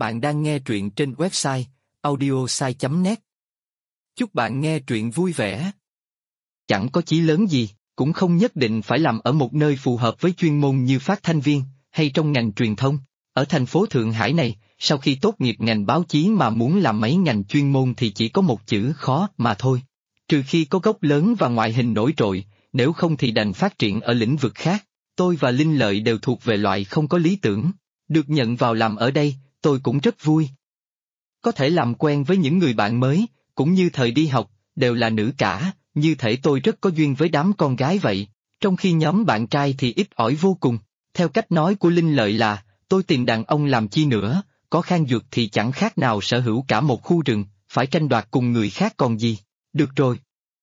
Bạn đang nghe truyện trên website audiosai.net. Chúc bạn nghe truyện vui vẻ. Chẳng có chí lớn gì, cũng không nhất định phải làm ở một nơi phù hợp với chuyên môn như phát thanh viên, hay trong ngành truyền thông. Ở thành phố Thượng Hải này, sau khi tốt nghiệp ngành báo chí mà muốn làm mấy ngành chuyên môn thì chỉ có một chữ khó mà thôi. Trừ khi có gốc lớn và ngoại hình nổi trội, nếu không thì đành phát triển ở lĩnh vực khác. Tôi và Linh Lợi đều thuộc về loại không có lý tưởng. Được nhận vào làm ở đây, tôi cũng rất vui. Có thể làm quen với những người bạn mới, cũng như thời đi học, đều là nữ cả, như thể tôi rất có duyên với đám con gái vậy, trong khi nhóm bạn trai thì ít ỏi vô cùng. Theo cách nói của Linh Lợi là, tôi tìm đàn ông làm chi nữa, có Khang Duật thì chẳng khác nào sở hữu cả một khu rừng, phải tranh đoạt cùng người khác còn gì. Được rồi.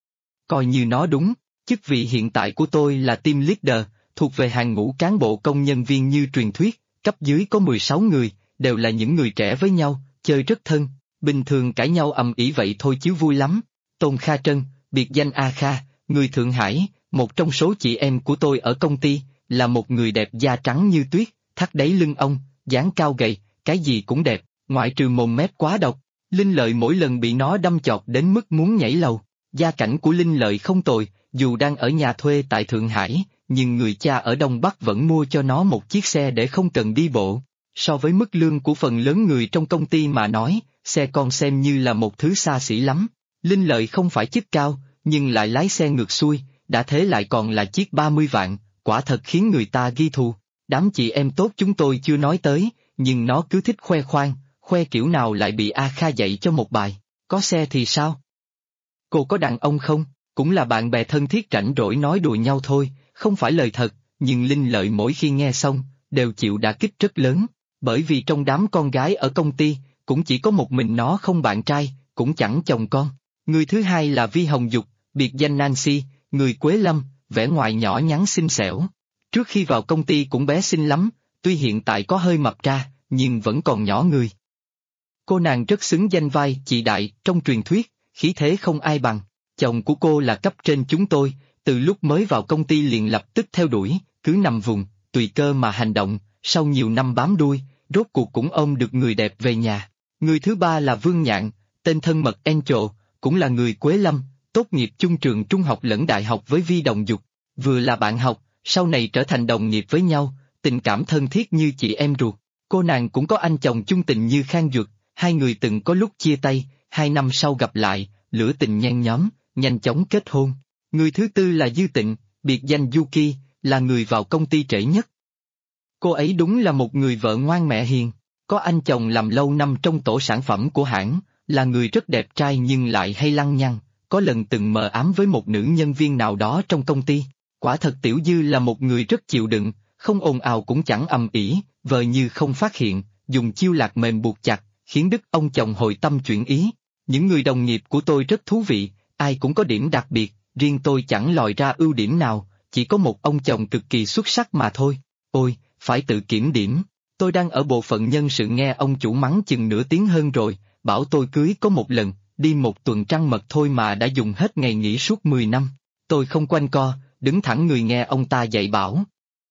Coi như nó đúng, chức vị hiện tại của tôi là team leader, thuộc về hàng ngũ cán bộ công nhân viên như truyền thuyết, cấp dưới có 16 người, đều là những người trẻ với nhau, chơi rất thân, bình thường cãi nhau ầm ĩ vậy thôi chứ vui lắm. Tôn Kha Trân, biệt danh A Kha, người Thượng Hải, một trong số chị em của tôi ở công ty, là một người đẹp da trắng như tuyết, thắt đáy lưng ong, dáng cao gầy, cái gì cũng đẹp, ngoại trừ mồm mép quá độc. Linh Lợi mỗi lần bị nó đâm chọt đến mức muốn nhảy lầu. Gia cảnh của Linh Lợi không tồi, dù đang ở nhà thuê tại Thượng Hải, nhưng người cha ở Đông Bắc vẫn mua cho nó một chiếc xe để không cần đi bộ. So với mức lương của phần lớn người trong công ty mà nói, xe con xem như là một thứ xa xỉ lắm. Linh Lợi không phải chức cao, nhưng lại lái xe ngược xuôi, đã thế lại còn là chiếc 30 vạn, quả thật khiến người ta ghi thù. Đám chị em tốt chúng tôi chưa nói tới, nhưng nó cứ thích khoe khoang, khoe kiểu nào lại bị A Kha dạy cho một bài. Có xe thì sao? Cô có đàn ông không? Cũng là bạn bè thân thiết rảnh rỗi nói đùa nhau thôi, không phải lời thật, nhưng Linh Lợi mỗi khi nghe xong, đều chịu đả kích rất lớn, bởi vì trong đám con gái ở công ty, cũng chỉ có một mình nó không bạn trai, cũng chẳng chồng con. Người thứ hai là Vi Hồng Dục, biệt danh Nancy, người Quế Lâm, vẻ ngoài nhỏ nhắn xinh xẻo. Trước khi vào công ty cũng bé xinh lắm, tuy hiện tại có hơi mập ra, nhưng vẫn còn nhỏ người. Cô nàng rất xứng danh vai chị đại trong truyền thuyết, khí thế không ai bằng. Chồng của cô là cấp trên chúng tôi, từ lúc mới vào công ty liền lập tức theo đuổi, cứ nằm vùng, tùy cơ mà hành động, sau nhiều năm bám đuôi, rốt cuộc cũng ôm được người đẹp về nhà. Người thứ ba là Vương Nhạn, tên thân mật Angel, cũng là người Quế Lâm, tốt nghiệp chung trường trung học lẫn đại học với Vi Đồng Dục, vừa là bạn học, sau này trở thành đồng nghiệp với nhau, tình cảm thân thiết như chị em ruột. Cô nàng cũng có anh chồng chung tình như Khang Duật, hai người từng có lúc chia tay, 2 năm sau gặp lại, lửa tình nhen nhóm, nhanh chóng kết hôn. Người thứ tư là Dư Tịnh, biệt danh Yuki, là người vào công ty trễ nhất. Cô ấy đúng là một người vợ ngoan mẹ hiền, có anh chồng làm lâu năm trong tổ sản phẩm của hãng, là người rất đẹp trai nhưng lại hay lăng nhăng, có lần từng mờ ám với một nữ nhân viên nào đó trong công ty. Quả thật Tiểu Dư là một người rất chịu đựng, không ồn ào cũng chẳng ầm ĩ, vờ như không phát hiện, dùng chiêu lạc mềm buộc chặt, khiến đức ông chồng hồi tâm chuyển ý. Những người đồng nghiệp của tôi rất thú vị, ai cũng có điểm đặc biệt, riêng tôi chẳng lòi ra ưu điểm nào, chỉ có một ông chồng cực kỳ xuất sắc mà thôi. Ôi, phải tự kiểm điểm, tôi đang ở bộ phận nhân sự nghe ông chủ mắng chừng nửa tiếng hơn rồi, bảo tôi cưới có một lần, đi một tuần trăng mật thôi mà đã dùng hết ngày nghỉ suốt 10 năm. Tôi không quanh co, đứng thẳng người nghe ông ta dạy bảo.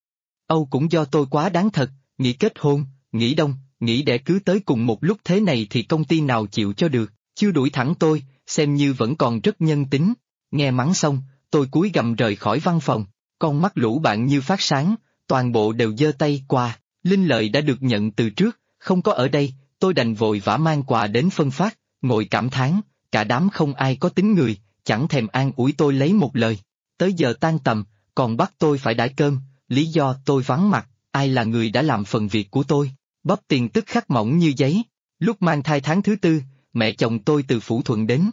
Âu cũng do tôi quá đáng thật, nghĩ kết hôn, nghĩ đông, nghĩ đẻ cứ tới cùng một lúc thế này thì công ty nào chịu cho được, chưa đuổi thẳng tôi, xem như vẫn còn rất nhân tính. Nghe mắng xong, tôi cúi gằm rời khỏi văn phòng, con mắt lũ bạn như phát sáng, toàn bộ đều giơ tay quà. Linh Lợi đã được nhận từ trước, không có ở đây, tôi đành vội vã mang quà đến phân phát, ngồi cảm thán, cả đám không ai có tính người, chẳng thèm an ủi tôi lấy một lời. Tới giờ tan tầm, còn bắt tôi phải đãi cơm, lý do tôi vắng mặt, ai là người đã làm phần việc của tôi, bóp tiền tức khắc mỏng như giấy. Lúc mang thai tháng thứ 4, mẹ chồng tôi từ Phủ Thuận đến.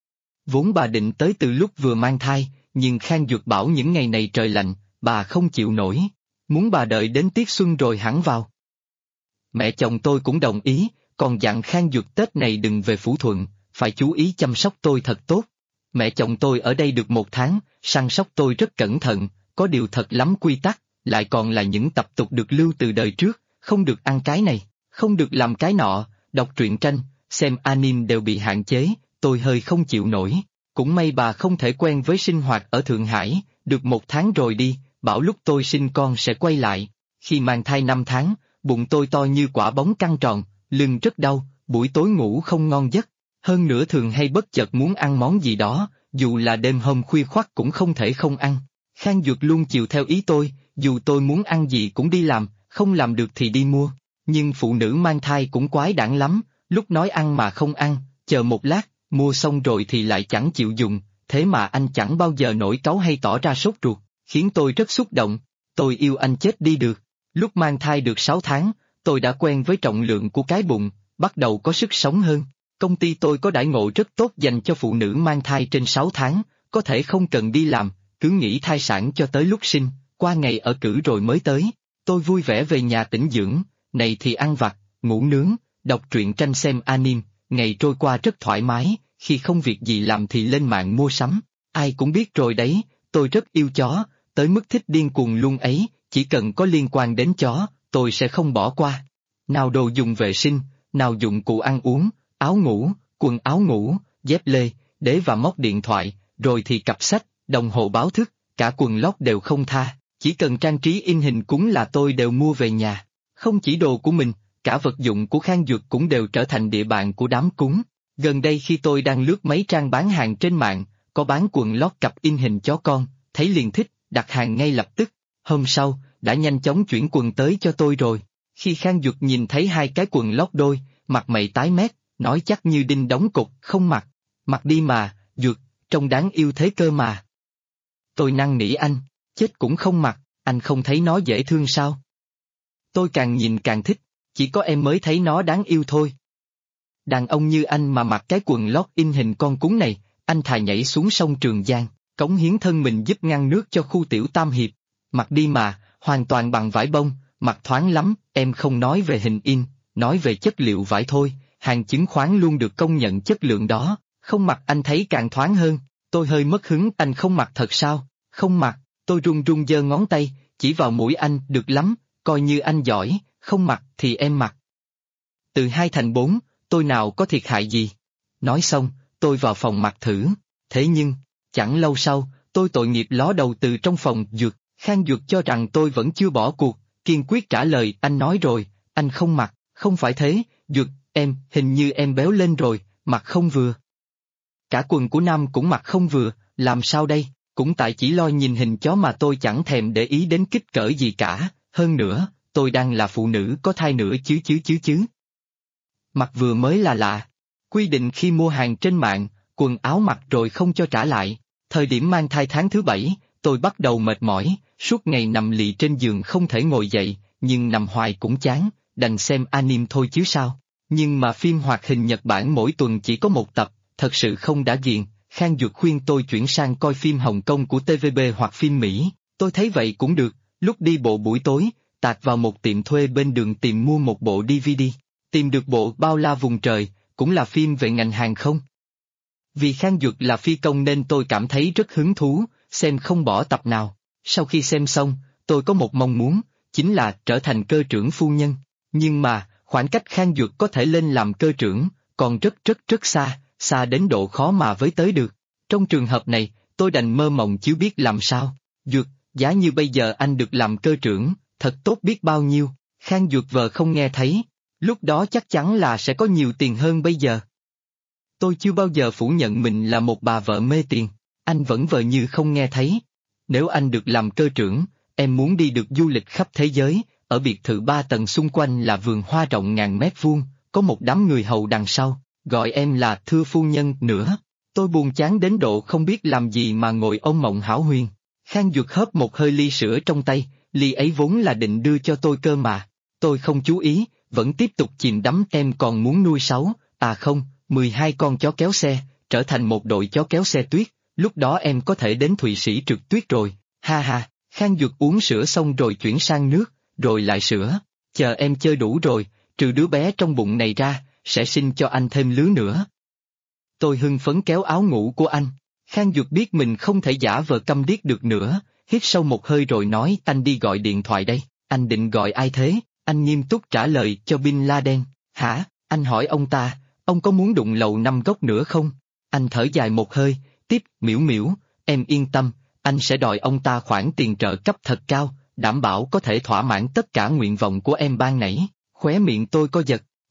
Vốn bà định tới từ lúc vừa mang thai, nhưng Khang Duật bảo những ngày này trời lạnh, bà không chịu nổi, muốn bà đợi đến tiết xuân rồi hẳn vào. Mẹ chồng tôi cũng đồng ý, còn dặn Khang Duật Tết này đừng về Phủ Thuận, phải chú ý chăm sóc tôi thật tốt. Mẹ chồng tôi ở đây được 1 tháng, săn sóc tôi rất cẩn thận, có điều thật lắm quy tắc, lại còn là những tập tục được lưu từ đời trước, không được ăn cái này, không được làm cái nọ, đọc truyện tranh, xem anime đều bị hạn chế, tôi hơi không chịu nổi. Cũng may bà không thể quen với sinh hoạt ở Thượng Hải, được 1 tháng rồi đi, bảo lúc tôi sinh con sẽ quay lại. Khi mang thai 5 tháng, bụng tôi to như quả bóng căng tròn, lưng rất đau, buổi tối ngủ không ngon giấc. Hơn nữa thường hay bất chợt muốn ăn món gì đó, dù là đêm hôm khuya khoắt cũng không thể không ăn. Khang Dược luôn chiều theo ý tôi, dù tôi muốn ăn gì cũng đi làm, không làm được thì đi mua. Nhưng phụ nữ mang thai cũng quái đản lắm, lúc nói ăn mà không ăn, chờ một lát, mua xong rồi thì lại chẳng chịu dùng, thế mà anh chẳng bao giờ nổi cáu hay tỏ ra sốt ruột, khiến tôi rất xúc động. Tôi yêu anh chết đi được. Lúc mang thai được 6 tháng, tôi đã quen với trọng lượng của cái bụng, bắt đầu có sức sống hơn. Công ty tôi có đãi ngộ rất tốt dành cho phụ nữ mang thai trên 6 tháng, có thể không cần đi làm, cứ nghỉ thai sản cho tới lúc sinh, qua ngày ở cữ rồi mới tới. Tôi vui vẻ về nhà tĩnh dưỡng, này thì ăn vặt, ngủ nướng, đọc truyện tranh xem anime, ngày trôi qua rất thoải mái, khi không việc gì làm thì lên mạng mua sắm. Ai cũng biết rồi đấy, tôi rất yêu chó, tới mức thích điên cuồng luôn ấy, chỉ cần có liên quan đến chó, tôi sẽ không bỏ qua. Nào đồ dùng vệ sinh, nào dụng cụ ăn uống, áo ngủ, quần áo ngủ, dép lê, đế và móc điện thoại, rồi thì cặp sách, đồng hồ báo thức, cả quần lót đều không tha, chỉ cần trang trí in hình cúng là tôi đều mua về nhà. Không chỉ đồ của mình, cả vật dụng của Khang Dược cũng đều trở thành địa bàn của đám cúng. Gần đây khi tôi đang lướt mấy trang bán hàng trên mạng, có bán quần lót cặp in hình chó con, thấy liền thích, đặt hàng ngay lập tức. Hôm sau, đã nhanh chóng chuyển quần tới cho tôi rồi. Khi Khang Dược nhìn thấy hai cái quần lót đôi, mặt mày tái mét, nói chắc như đinh đóng cột, không mặc. Mặc đi mà, Dược, trông đáng yêu thế cơ mà. Tôi năn nỉ anh, chết cũng không mặc, anh không thấy nó dễ thương sao? Tôi càng nhìn càng thích, chỉ có em mới thấy nó đáng yêu thôi. Đàn ông như anh mà mặc cái quần lót in hình con cún này, anh thà nhảy xuống sông Trường Giang, cống hiến thân mình giúp ngăn nước cho khu tiểu Tam Hiệp. Mặc đi mà, hoàn toàn bằng vải bông, mặc thoáng lắm, em không nói về hình in, nói về chất liệu vải thôi, hàng chứng khoán luôn được công nhận chất lượng đó, không mặc anh thấy càng thoáng hơn. Tôi hơi mất hứng, anh không mặc thật sao? Không mặc, tôi run run giơ ngón tay, chỉ vào mũi anh, được lắm, coi như anh giỏi, không mặc thì em mặc. Từ 2 thành 4, tôi nào có thiệt hại gì? Nói xong, tôi vào phòng mặc thử, thế nhưng, chẳng lâu sau, tôi tội nghiệp ló đầu từ trong phòng Dược. Khang Dược cho rằng tôi vẫn chưa bỏ cuộc, kiên quyết trả lời, anh nói rồi, anh không mặc, không phải thế, Dược, hình như em béo lên rồi, mặc không vừa. Cả quần của nam cũng mặc không vừa, làm sao đây, cũng tại chỉ lo nhìn hình chó mà tôi chẳng thèm để ý đến kích cỡ gì cả, hơn nữa, tôi đang là phụ nữ có thai nữa chứ. Mặc vừa mới là lạ. Quy định khi mua hàng trên mạng, quần áo mặc rồi không cho trả lại. Thời điểm mang thai tháng thứ 7, tôi bắt đầu mệt mỏi, suốt ngày nằm lì trên giường không thể ngồi dậy, nhưng nằm hoài cũng chán, đành xem anime thôi chứ sao. Nhưng mà phim hoạt hình Nhật Bản mỗi tuần chỉ có 1 tập, thật sự không đã ghiền. Khang Dược khuyên tôi chuyển sang coi phim Hồng Kông của TVB hoặc phim Mỹ, tôi thấy vậy cũng được. Lúc đi bộ buổi tối, tạt vào một tiệm thuê bên đường tìm mua một bộ DVD. Tìm được bộ Bao La Vùng Trời, cũng là phim về ngành hàng không. Vì Khang Dược là phi công nên tôi cảm thấy rất hứng thú, xem không bỏ tập nào. Sau khi xem xong, tôi có một mong muốn, chính là trở thành cơ trưởng phu nhân. Nhưng mà, khoảng cách Khang Dược có thể lên làm cơ trưởng, còn rất xa, xa đến độ khó mà với tới được. Trong trường hợp này, tôi đành mơ mộng chứ biết làm sao. Dược, giá như bây giờ anh được làm cơ trưởng, thật tốt biết bao nhiêu. Khang Dược vờ không nghe thấy. Lúc đó chắc chắn là sẽ có nhiều tiền hơn bây giờ. Tôi chưa bao giờ phủ nhận mình là một bà vợ mê tiền, anh vẫn vờ như không nghe thấy. Nếu anh được làm cơ trưởng, em muốn đi được du lịch khắp thế giới, ở biệt thự 3 tầng xung quanh là vườn hoa rộng ngàn mét vuông, có một đám người hầu đằng sau, gọi em là thưa phu nhân nữa. Tôi buồn chán đến độ không biết làm gì mà ngồi ôm mộng hão huyền. Khang Dược hớp một hơi ly sữa trong tay, ly ấy vốn là định đưa cho tôi cơ mà. Tôi không chú ý, vẫn tiếp tục chìm đắm. Em còn muốn nuôi 12 con chó kéo xe, trở thành một đội chó kéo xe tuyết, lúc đó em có thể đến Thụy Sĩ trượt tuyết rồi, ha ha. Khang Dược uống sữa xong rồi chuyển sang nước, rồi lại sữa, chờ em chơi đủ rồi, trừ đứa bé trong bụng này ra, sẽ sinh cho anh thêm lứa nữa. Tôi hưng phấn kéo áo ngủ của anh. Khang Dược biết mình không thể giả vờ câm điếc được nữa, hít sâu một hơi rồi nói, anh đi gọi điện thoại đây. Anh định gọi ai thế? Anh nghiêm túc trả lời, cho Bin Laden. Hả? Anh hỏi ông ta, ông có muốn đụng lầu 5 góc nữa không? Anh thở dài một hơi, tiếp, Miễu Miễu, em yên tâm, anh sẽ đòi ông ta khoản tiền trợ cấp thật cao, đảm bảo có thể thỏa mãn tất cả nguyện vọng của em ban nãy. Khóe miệng tôi co giật,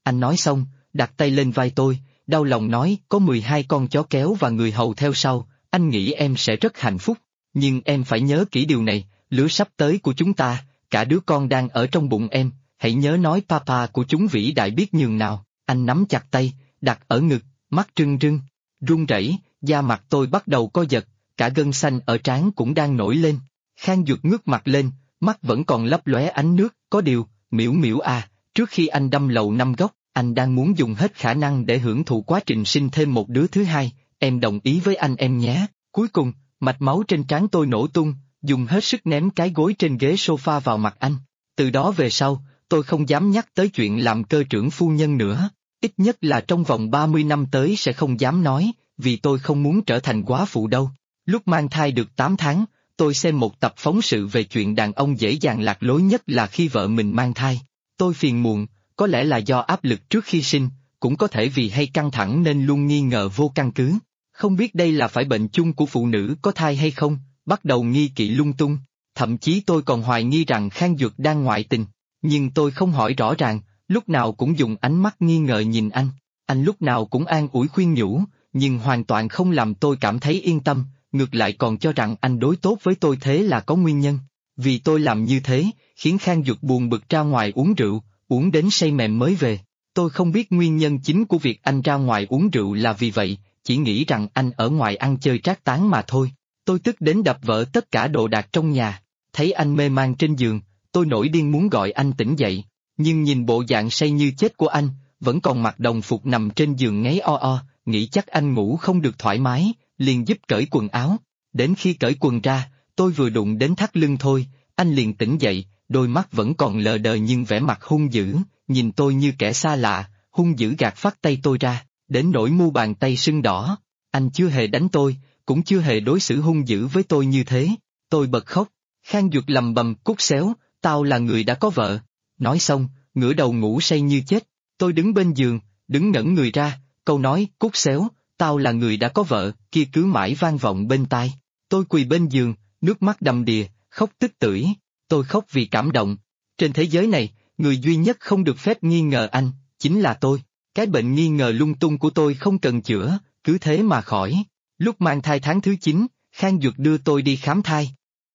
Anh nói xong, đặt tay lên vai tôi, đau lòng nói có 12 con chó kéo và người hầu theo sau, anh nghĩ em sẽ rất hạnh phúc, nhưng em phải nhớ kỹ điều này, lứa sắp tới của chúng ta, cả đứa con đang ở trong bụng em, hãy nhớ nói papa của chúng vĩ đại biết nhường nào. Anh nắm chặt tay, đặt ở ngực, mắt trưng rưng, run rẩy, da mặt tôi bắt đầu co giật, cả gân xanh ở trán cũng đang nổi lên. Khang Duật ngước mặt lên, mắt vẫn còn lấp lóe ánh nước, có điều, Miễu Miễu à, trước khi anh đâm lầu 5 góc, anh đang muốn dùng hết khả năng để hưởng thụ quá trình sinh thêm một đứa thứ hai, em đồng ý với anh em nhé. Cuối cùng, mạch máu trên trán tôi nổ tung, dùng hết sức ném cái gối trên ghế sofa vào mặt anh. Từ đó về sau, tôi không dám nhắc tới chuyện làm cơ trưởng phu nhân nữa, ít nhất là trong vòng 30 năm tới sẽ không dám nói, vì tôi không muốn trở thành góa phụ đâu. Lúc mang thai được 8 tháng, tôi xem một tập phóng sự về chuyện đàn ông dễ dàng lạc lối nhất là khi vợ mình mang thai. Tôi phiền muộn, có lẽ là do áp lực trước khi sinh, cũng có thể vì hay căng thẳng nên luôn nghi ngờ vô căn cứ. Không biết đây là phải bệnh chung của phụ nữ có thai hay không, bắt đầu nghi kỵ lung tung. Thậm chí tôi còn hoài nghi rằng Khang Duật đang ngoại tình, nhưng tôi không hỏi rõ ràng, lúc nào cũng dùng ánh mắt nghi ngờ nhìn anh lúc nào cũng an ủi khuyên nhủ, nhưng hoàn toàn không làm tôi cảm thấy yên tâm, ngược lại còn cho rằng anh đối tốt với tôi thế là có nguyên nhân. Vì tôi làm như thế, khiến Khang Duật buồn bực ra ngoài uống rượu, uống đến say mềm mới về. Tôi không biết nguyên nhân chính của việc anh ra ngoài uống rượu là vì vậy, chỉ nghĩ rằng anh ở ngoài ăn chơi trác tán mà thôi. Tôi tức đến đập vỡ tất cả đồ đạc trong nhà, thấy anh mê man trên giường, tôi nổi điên muốn gọi anh tỉnh dậy, nhưng nhìn bộ dạng say như chết của anh, vẫn còn mặc đồng phục nằm trên giường ngáy o o, nghĩ chắc anh ngủ không được thoải mái, liền giúp cởi quần áo. Đến khi cởi quần ra, tôi vừa đụng đến thắt lưng thôi, anh liền tỉnh dậy, đôi mắt vẫn còn lờ đờ nhưng vẻ mặt hung dữ, nhìn tôi như kẻ xa lạ, hung dữ gạt phắt tay tôi ra, đến nỗi mu bàn tay sưng đỏ. Anh chưa hề đánh tôi, cũng chưa hề đối xử hung dữ với tôi như thế. Tôi bật khóc, Khang Duật lầm bầm cút xéo, tao là người đã có vợ. Nói xong, ngửa đầu ngủ say như chết. Tôi đứng bên giường, đứng ngẩn người ra, câu nói cút xéo, tao là người đã có vợ, kia cứ mãi vang vọng bên tai. Tôi quỳ bên giường, nước mắt đầm đìa, khóc tức tưởi. Tôi khóc vì cảm động. Trên thế giới này, người duy nhất không được phép nghi ngờ anh, chính là tôi. Cái bệnh nghi ngờ lung tung của tôi không cần chữa, cứ thế mà khỏi. Lúc mang thai tháng thứ 9, Khang Duật đưa tôi đi khám thai.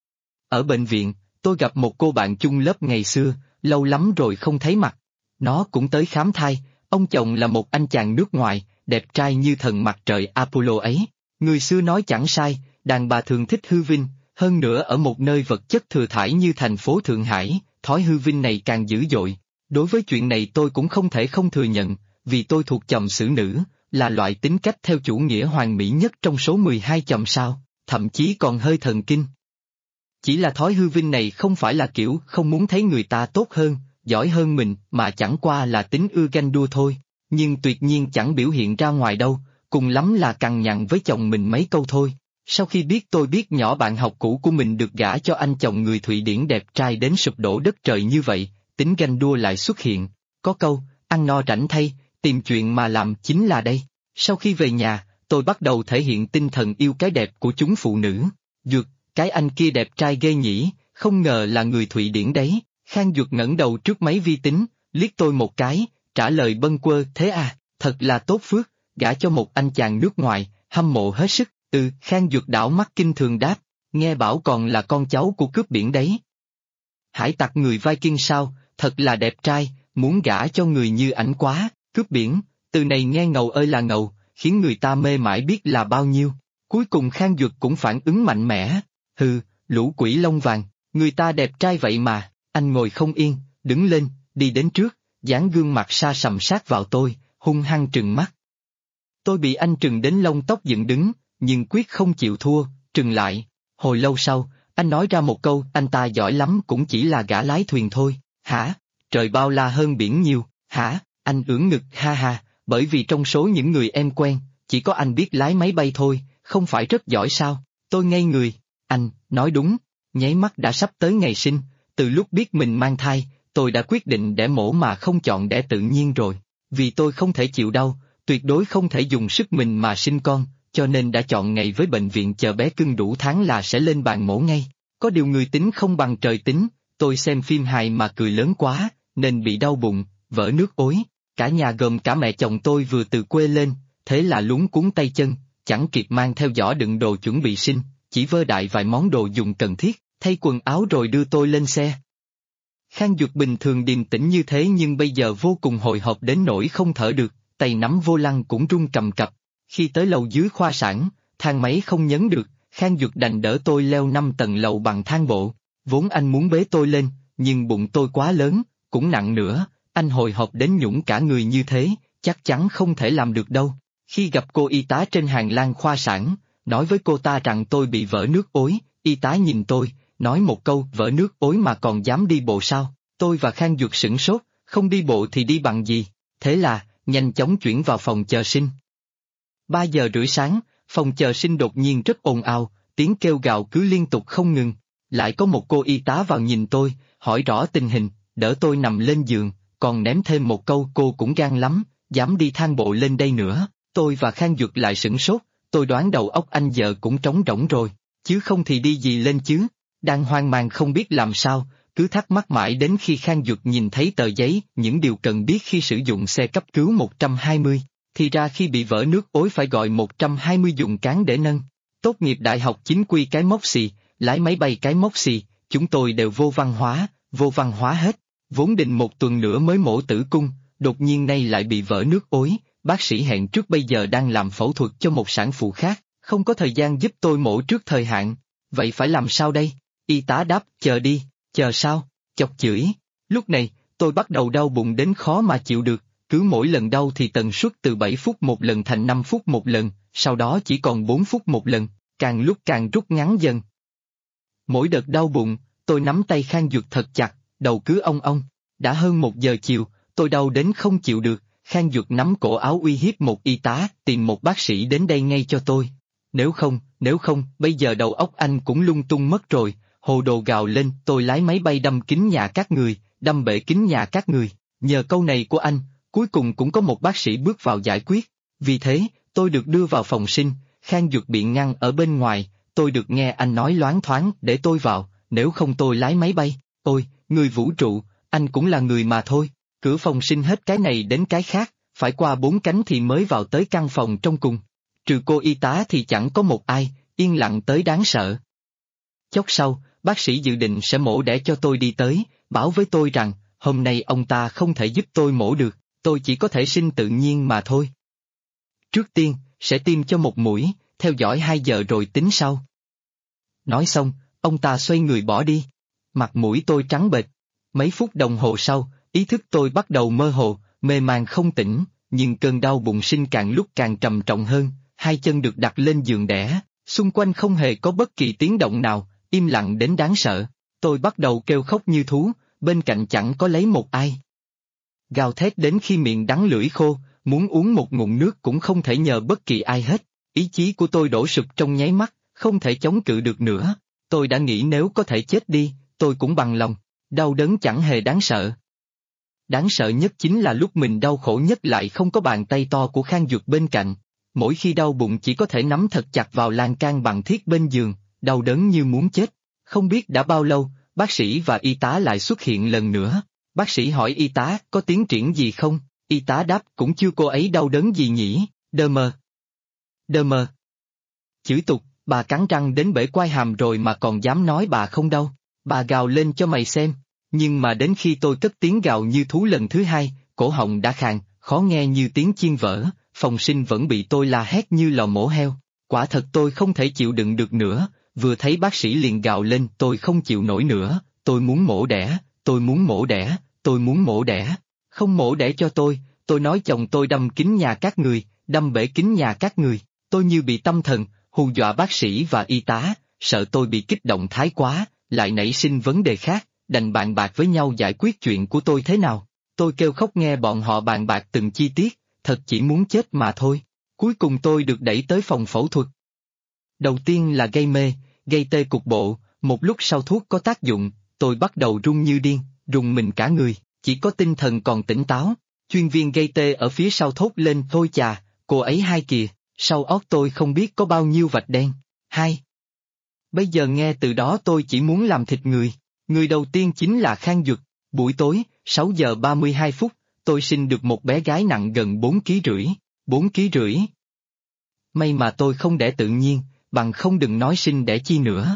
Ở bệnh viện, tôi gặp một cô bạn chung lớp ngày xưa, lâu lắm rồi không thấy mặt. Nó cũng tới khám thai, ông chồng là một anh chàng nước ngoài, đẹp trai như thần mặt trời Apollo ấy. Người xưa nói chẳng sai, đàn bà thường thích hư vinh, hơn nữa ở một nơi vật chất thừa thãi như thành phố Thượng Hải, thói hư vinh này càng dữ dội. Đối với chuyện này tôi cũng không thể không thừa nhận, vì tôi thuộc chòm xử nữ, là loại tính cách theo chủ nghĩa hoàn mỹ nhất trong số 12 chòm sao, thậm chí còn hơi thần kinh. Chỉ là thói hư vinh này không phải là kiểu không muốn thấy người ta tốt hơn, giỏi hơn mình, mà chẳng qua là tính ưa ganh đua thôi, nhưng tuyệt nhiên chẳng biểu hiện ra ngoài đâu, cùng lắm là cằn nhằn với chồng mình mấy câu thôi. Sau khi tôi biết nhỏ bạn học cũ của mình được gả cho anh chồng người Thụy Điển đẹp trai đến sụp đổ đất trời như vậy, tính ganh đua lại xuất hiện. Có câu, ăn no rảnh thay, tìm chuyện mà làm chính là đây. Sau khi về nhà, tôi bắt đầu thể hiện tinh thần yêu cái đẹp của chúng phụ nữ. Duật, cái anh kia đẹp trai ghê nhỉ, không ngờ là người Thụy Điển đấy. Khang Duật ngẩng đầu trước máy vi tính, liếc tôi một cái, trả lời bâng quơ, thế à, thật là tốt phước, gả cho một anh chàng nước ngoài, hâm mộ hết sức. Khang Duật đảo mắt kinh thường đáp, nghe bảo còn là con cháu của cướp biển đấy. Hải tặc người Viking sao, thật là đẹp trai, muốn gả cho người như ảnh quá, cướp biển, từ này nghe ngầu ơi là ngầu, khiến người ta mê mãi biết là bao nhiêu. Cuối cùng Khang Duật cũng phản ứng mạnh mẽ, hừ, lũ quỷ lông vàng, người ta đẹp trai vậy mà. Anh ngồi không yên, đứng lên, đi đến trước, dán gương mặt sa sầm sát vào tôi, hung hăng trừng mắt. Tôi bị anh trừng đến lông tóc dựng đứng, nhưng quyết không chịu thua, trừng lại. Hồi lâu sau, anh nói ra một câu, anh ta giỏi lắm cũng chỉ là gã lái thuyền thôi. Hả? Trời bao la hơn biển nhiều, hả? Anh ưỡn ngực ha ha, bởi vì trong số những người em quen, chỉ có anh biết lái máy bay thôi, không phải rất giỏi sao? Tôi ngây người, anh, nói đúng, nháy mắt đã sắp tới ngày sinh. Từ lúc biết mình mang thai, tôi đã quyết định đẻ mổ mà không chọn đẻ tự nhiên rồi. Vì tôi không thể chịu đau, tuyệt đối không thể dùng sức mình mà sinh con, cho nên đã chọn ngày với bệnh viện chờ bé cưng đủ tháng là sẽ lên bàn mổ ngay. Có điều người tính không bằng trời tính, tôi xem phim hài mà cười lớn quá, nên bị đau bụng, vỡ nước ối. Cả nhà gồm cả mẹ chồng tôi vừa từ quê lên, thế là luống cuống tay chân, chẳng kịp mang theo giỏ đựng đồ chuẩn bị sinh, chỉ vơ đại vài món đồ dùng cần thiết, thay quần áo rồi đưa tôi lên xe. Khang Duật bình thường điềm tĩnh như thế nhưng bây giờ vô cùng hồi hộp đến nỗi không thở được, tay nắm vô lăng cũng run cầm cập. Khi tới lầu dưới khoa sản, thang máy không nhấn được, Khang Duật đành đỡ tôi leo 5 tầng lầu bằng thang bộ. Vốn anh muốn bế tôi lên, nhưng bụng tôi quá lớn, cũng nặng nữa, anh hồi hộp đến nhũng cả người như thế, chắc chắn không thể làm được đâu. Khi gặp cô y tá trên hành lang khoa sản, nói với cô ta rằng tôi bị vỡ nước ối, y tá nhìn tôi, nói một câu vỡ nước ối mà còn dám đi bộ sao? Tôi và Khang Duật sửng sốt, không đi bộ thì đi bằng gì? Thế là, nhanh chóng chuyển vào phòng chờ sinh. 3 giờ rưỡi sáng, phòng chờ sinh đột nhiên rất ồn ào, tiếng kêu gào cứ liên tục không ngừng. Lại có một cô y tá vào nhìn tôi, hỏi rõ tình hình, đỡ tôi nằm lên giường, còn ném thêm một câu cô cũng gan lắm, dám đi thang bộ lên đây nữa. Tôi và Khang Duật lại sửng sốt, tôi đoán đầu óc anh giờ cũng trống rỗng rồi, chứ không thì đi gì lên chứ. Đang hoang mang không biết làm sao, cứ thắc mắc mãi đến khi Khang Duật nhìn thấy tờ giấy, những điều cần biết khi sử dụng xe cấp cứu 120. Thì ra khi bị vỡ nước ối phải gọi 120 dùng cán để nâng. Tốt nghiệp đại học chính quy cái móc xì, lái máy bay cái móc xì, chúng tôi đều vô văn hóa hết. Vốn định 1 tuần nữa mới mổ tử cung, đột nhiên nay lại bị vỡ nước ối, bác sĩ hẹn trước bây giờ đang làm phẫu thuật cho một sản phụ khác, không có thời gian giúp tôi mổ trước thời hạn. Vậy phải làm sao đây? Y tá đáp, chờ đi, chờ sao? Chọc chửi. Lúc này, tôi bắt đầu đau bụng đến khó mà chịu được, cứ mỗi lần đau thì tần suất từ 7 phút một lần thành 5 phút một lần, sau đó chỉ còn 4 phút một lần, càng lúc càng rút ngắn dần. Mỗi đợt đau bụng, tôi nắm tay Khang Duật thật chặt, đầu cứ ong ong. Đã hơn 1 giờ chiều, tôi đau đến không chịu được, Khang Duật nắm cổ áo uy hiếp một y tá, tìm một bác sĩ đến đây ngay cho tôi. Nếu không, bây giờ đầu óc anh cũng lung tung mất rồi, hồ đồ gào lên, tôi lái máy bay đâm kính nhà các người, đâm bể kính nhà các người. Nhờ câu này của anh, cuối cùng cũng có một bác sĩ bước vào giải quyết. Vì thế, tôi được đưa vào phòng sinh, Khang Duật bị ngăn ở bên ngoài, tôi được nghe anh nói loáng thoáng để tôi vào, nếu không tôi lái máy bay. Ôi, người vũ trụ, anh cũng là người mà thôi. Cửa phòng sinh hết cái này đến cái khác, phải qua 4 cánh thì mới vào tới căn phòng trong cùng. Trừ cô y tá thì chẳng có một ai, yên lặng tới đáng sợ. Chốc sau, bác sĩ dự định sẽ mổ đẻ cho tôi đi tới, bảo với tôi rằng, hôm nay ông ta không thể giúp tôi mổ được, tôi chỉ có thể sinh tự nhiên mà thôi. Trước tiên, sẽ tiêm cho 1 mũi, theo dõi 2 giờ rồi tính sau. Nói xong, ông ta xoay người bỏ đi. Mặt mũi tôi trắng bệch. Mấy phút đồng hồ sau, ý thức tôi bắt đầu mơ hồ, mê man không tỉnh, nhưng cơn đau bụng sinh càng lúc càng trầm trọng hơn, 2 chân được đặt lên giường đẻ, xung quanh không hề có bất kỳ tiếng động nào, im lặng đến đáng sợ. Tôi bắt đầu kêu khóc như thú, bên cạnh chẳng có lấy một ai. Gào thét đến khi miệng đắng lưỡi khô, muốn uống một ngụm nước cũng không thể nhờ bất kỳ ai hết. Ý chí của tôi đổ sụp trong nháy mắt, không thể chống cự được nữa. Tôi đã nghĩ nếu có thể chết đi, tôi cũng bằng lòng. Đau đớn chẳng hề đáng sợ. Đáng sợ nhất chính là lúc mình đau khổ nhất lại không có bàn tay to của Khang Duật bên cạnh. Mỗi khi đau bụng chỉ có thể nắm thật chặt vào lan can bằng thiết bên giường, đau đớn như muốn chết. Không biết đã bao lâu, bác sĩ và y tá lại xuất hiện lần nữa. Bác sĩ hỏi y tá có tiến triển gì không? Y tá đáp cũng chưa, cô ấy đau đớn gì nhỉ? Đơ mờ. Chửi tục, bà cắn răng đến bể quai hàm rồi mà còn dám nói bà không đau. Bà gào lên cho mày xem. Nhưng mà đến khi tôi cất tiếng gào như thú lần thứ 2, cổ họng đã khàn, khó nghe như tiếng chiên vỡ, phòng sinh vẫn bị tôi la hét như lò mổ heo. Quả thật tôi không thể chịu đựng được nữa, vừa thấy bác sĩ liền gào lên, tôi không chịu nổi nữa, tôi muốn mổ đẻ, tôi muốn mổ đẻ, tôi muốn mổ đẻ. Không mổ đẻ cho tôi nói chồng tôi đâm kính nhà các người, đâm bể kính nhà các người. Tôi như bị tâm thần, hù dọa bác sĩ và y tá, sợ tôi bị kích động thái quá, lại nảy sinh vấn đề khác, đành bàn bạc với nhau giải quyết chuyện của tôi thế nào. Tôi kêu khóc nghe bọn họ bàn bạc từng chi tiết, thật chỉ muốn chết mà thôi. Cuối cùng tôi được đẩy tới phòng phẫu thuật. Đầu tiên là gây mê, gây tê cục bộ, một lúc sau thuốc có tác dụng, tôi bắt đầu run như điên, rùng mình cả người, chỉ có tinh thần còn tỉnh táo. Chuyên viên gây tê ở phía sau thốt lên, thôi chà, cô ấy hai kìa, sau ót tôi không biết có bao nhiêu vạch đen. Hai. Bây giờ nghe từ đó tôi chỉ muốn làm thịt người. Người đầu tiên chính là Khang Duật. Buổi tối, 6 giờ 32 phút, tôi sinh được một bé gái nặng gần 4,5 kg. 4,5 kg. May mà tôi không đẻ tự nhiên, bằng không đừng nói sinh đẻ chi nữa.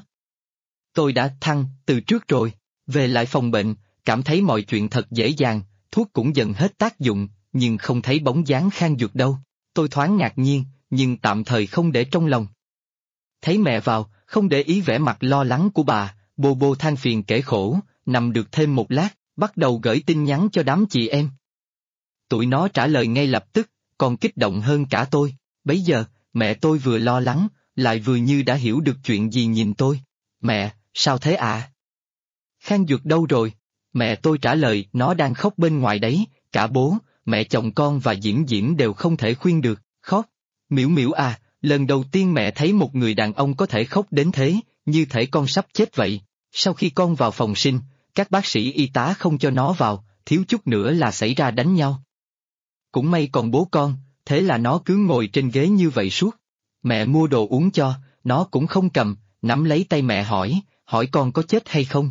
Tôi đã thăng từ trước rồi, về lại phòng bệnh, cảm thấy mọi chuyện thật dễ dàng, thuốc cũng dần hết tác dụng, nhưng không thấy bóng dáng Khang Dược đâu. Tôi thoáng ngạc nhiên, nhưng tạm thời không để trong lòng. Thấy mẹ vào, không để ý vẻ mặt lo lắng của bà, bô bô than phiền kể khổ, nằm được thêm một lát, bắt đầu gửi tin nhắn cho đám chị em. Tụi nó trả lời ngay lập tức, còn kích động hơn cả tôi. Bấy giờ, mẹ tôi vừa lo lắng, lại vừa như đã hiểu được chuyện gì nhìn tôi. Mẹ, sao thế ạ? Khang Dược đâu rồi? Mẹ tôi trả lời nó đang khóc bên ngoài đấy, cả bố, mẹ chồng con và Diễm Diễm đều không thể khuyên được, khóc. Miễu Miễu à, lần đầu tiên mẹ thấy một người đàn ông có thể khóc đến thế, như thể con sắp chết vậy. Sau khi con vào phòng sinh, các bác sĩ y tá không cho nó vào, thiếu chút nữa là xảy ra đánh nhau. Cũng may còn bố con, thế là nó cứ ngồi trên ghế như vậy suốt. Mẹ mua đồ uống cho, nó cũng không cầm, nắm lấy tay mẹ hỏi con có chết hay không.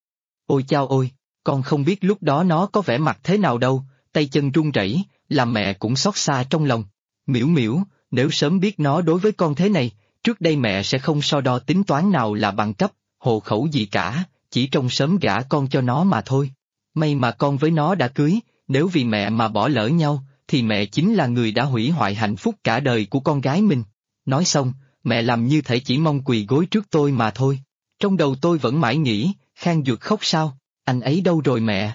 Ôi chao ôi, con không biết lúc đó nó có vẻ mặt thế nào đâu, tay chân run rẩy, làm mẹ cũng xót xa trong lòng. Miễu Miễu, nếu sớm biết nó đối với con thế này, trước đây mẹ sẽ không so đo tính toán nào là bằng cấp, hộ khẩu gì cả, chỉ trông sớm gả con cho nó mà thôi. May mà con với nó đã cưới, nếu vì mẹ mà bỏ lỡ nhau, thì mẹ chính là người đã hủy hoại hạnh phúc cả đời của con gái mình. Nói xong, mẹ làm như thể chỉ mong quỳ gối trước tôi mà thôi. Trong đầu tôi vẫn mãi nghĩ, Khang Dược khóc sao, anh ấy đâu rồi mẹ?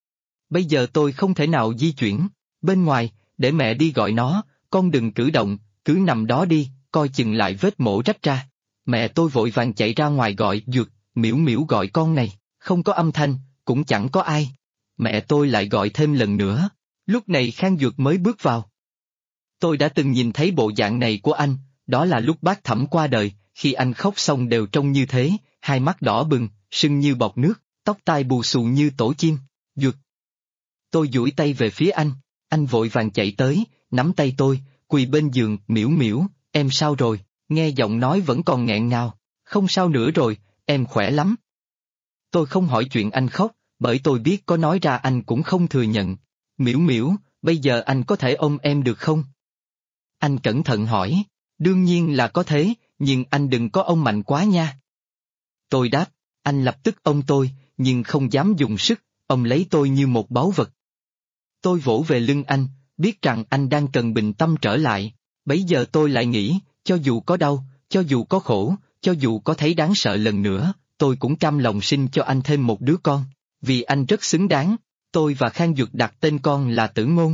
Bây giờ tôi không thể nào di chuyển, bên ngoài, để mẹ đi gọi nó, con đừng cử động, cứ nằm đó đi, coi chừng lại vết mổ rách ra. Mẹ tôi vội vàng chạy ra ngoài gọi Dược, Miễu Miễu gọi con này, không có âm thanh, cũng chẳng có ai. Mẹ tôi lại gọi thêm lần nữa, lúc này Khang Dược mới bước vào. Tôi đã từng nhìn thấy bộ dạng này của anh, đó là lúc bác Thẩm qua đời, khi anh khóc xong đều trông như thế, hai mắt đỏ bừng, sưng như bọt nước, tóc tai bù xù như tổ chim. Dược. Tôi duỗi tay về phía anh vội vàng chạy tới, nắm tay tôi, quỳ bên giường. Miễu Miễu, em sao rồi? Nghe giọng nói vẫn còn nghẹn ngào. Không sao nữa rồi, em khỏe lắm. Tôi không hỏi chuyện anh khóc, bởi tôi biết có nói ra anh cũng không thừa nhận. Miễu Miễu, bây giờ anh có thể ôm em được không? Anh cẩn thận hỏi. Đương nhiên là có thế, nhưng anh đừng có ôm mạnh quá nha. Tôi đáp, anh lập tức ôm tôi, nhưng không dám dùng sức, ôm lấy tôi như một báu vật. Tôi vỗ về lưng anh, biết rằng anh đang cần bình tâm trở lại. Bấy giờ tôi lại nghĩ, cho dù có đau, cho dù có khổ, cho dù có thấy đáng sợ lần nữa, tôi cũng cam lòng sinh cho anh thêm một đứa con. Vì anh rất xứng đáng, tôi và Khang Dược đặt tên con là Tử Ngôn.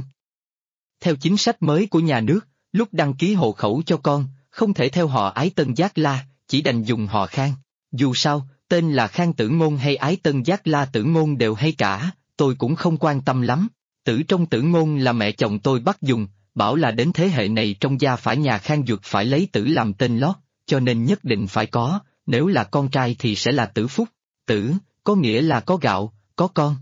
Theo chính sách mới của nhà nước, lúc đăng ký hộ khẩu cho con, không thể theo họ Ái Tân Giác La, chỉ đành dùng họ Khang. Dù sao, tên là Khang Tử Ngôn hay Ái Tân Giác La Tử Ngôn đều hay cả, tôi cũng không quan tâm lắm. Tử trong Tử Ngôn là mẹ chồng tôi bắt dùng, bảo là đến thế hệ này trong gia phả nhà Khang Dược phải lấy Tử làm tên lót, cho nên nhất định phải có, nếu là con trai thì sẽ là Tử Phúc. Tử, có nghĩa là có gạo, có con.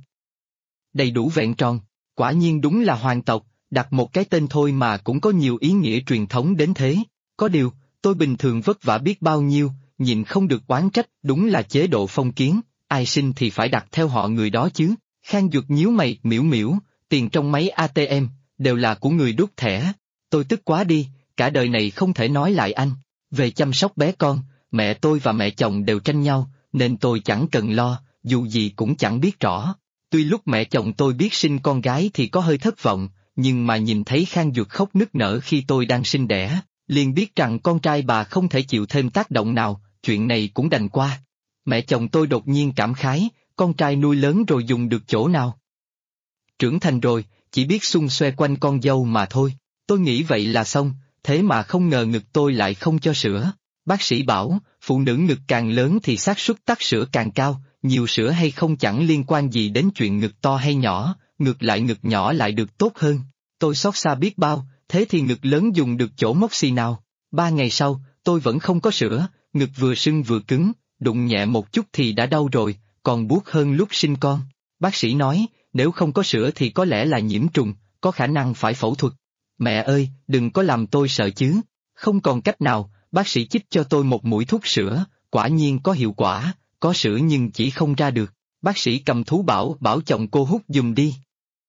Đầy đủ vẹn tròn, quả nhiên đúng là hoàng tộc, đặt một cái tên thôi mà cũng có nhiều ý nghĩa truyền thống đến thế. Có điều, tôi bình thường vất vả biết bao nhiêu, nhìn không được oán trách, đúng là chế độ phong kiến, ai sinh thì phải đặt theo họ người đó chứ. Khang Dược nhíu mày. Miễu Miễu, tiền trong máy ATM, đều là của người đút thẻ. Tôi tức quá đi, cả đời này không thể nói lại anh. Về chăm sóc bé con, mẹ tôi và mẹ chồng đều tranh nhau, nên tôi chẳng cần lo, dù gì cũng chẳng biết rõ. Tuy lúc mẹ chồng tôi biết sinh con gái thì có hơi thất vọng, nhưng mà nhìn thấy Khang Dược khóc nức nở khi tôi đang sinh đẻ, liền biết rằng con trai bà không thể chịu thêm tác động nào, chuyện này cũng đành qua. Mẹ chồng tôi đột nhiên cảm khái, con trai nuôi lớn rồi dùng được chỗ nào? Trưởng thành rồi, chỉ biết xung xoe quanh con dâu mà thôi. Tôi nghĩ vậy là xong, thế mà không ngờ ngực tôi lại không cho sữa. Bác sĩ bảo, phụ nữ ngực càng lớn thì xác suất tắc sữa càng cao, nhiều sữa hay không chẳng liên quan gì đến chuyện ngực to hay nhỏ, ngược lại ngực nhỏ lại được tốt hơn. Tôi xót xa biết bao, thế thì ngực lớn dùng được chỗ mốc xì nào? 3 ngày sau, tôi vẫn không có sữa, ngực vừa sưng vừa cứng, đụng nhẹ một chút thì đã đau rồi, còn buốt hơn lúc sinh con. Bác sĩ nói, nếu không có sữa thì có lẽ là nhiễm trùng, có khả năng phải phẫu thuật. Mẹ ơi, đừng có làm tôi sợ chứ. Không còn cách nào, bác sĩ chích cho tôi một mũi thuốc sữa, quả nhiên có hiệu quả, có sữa nhưng chỉ không ra được. Bác sĩ cầm thú bảo chồng cô hút giùm đi.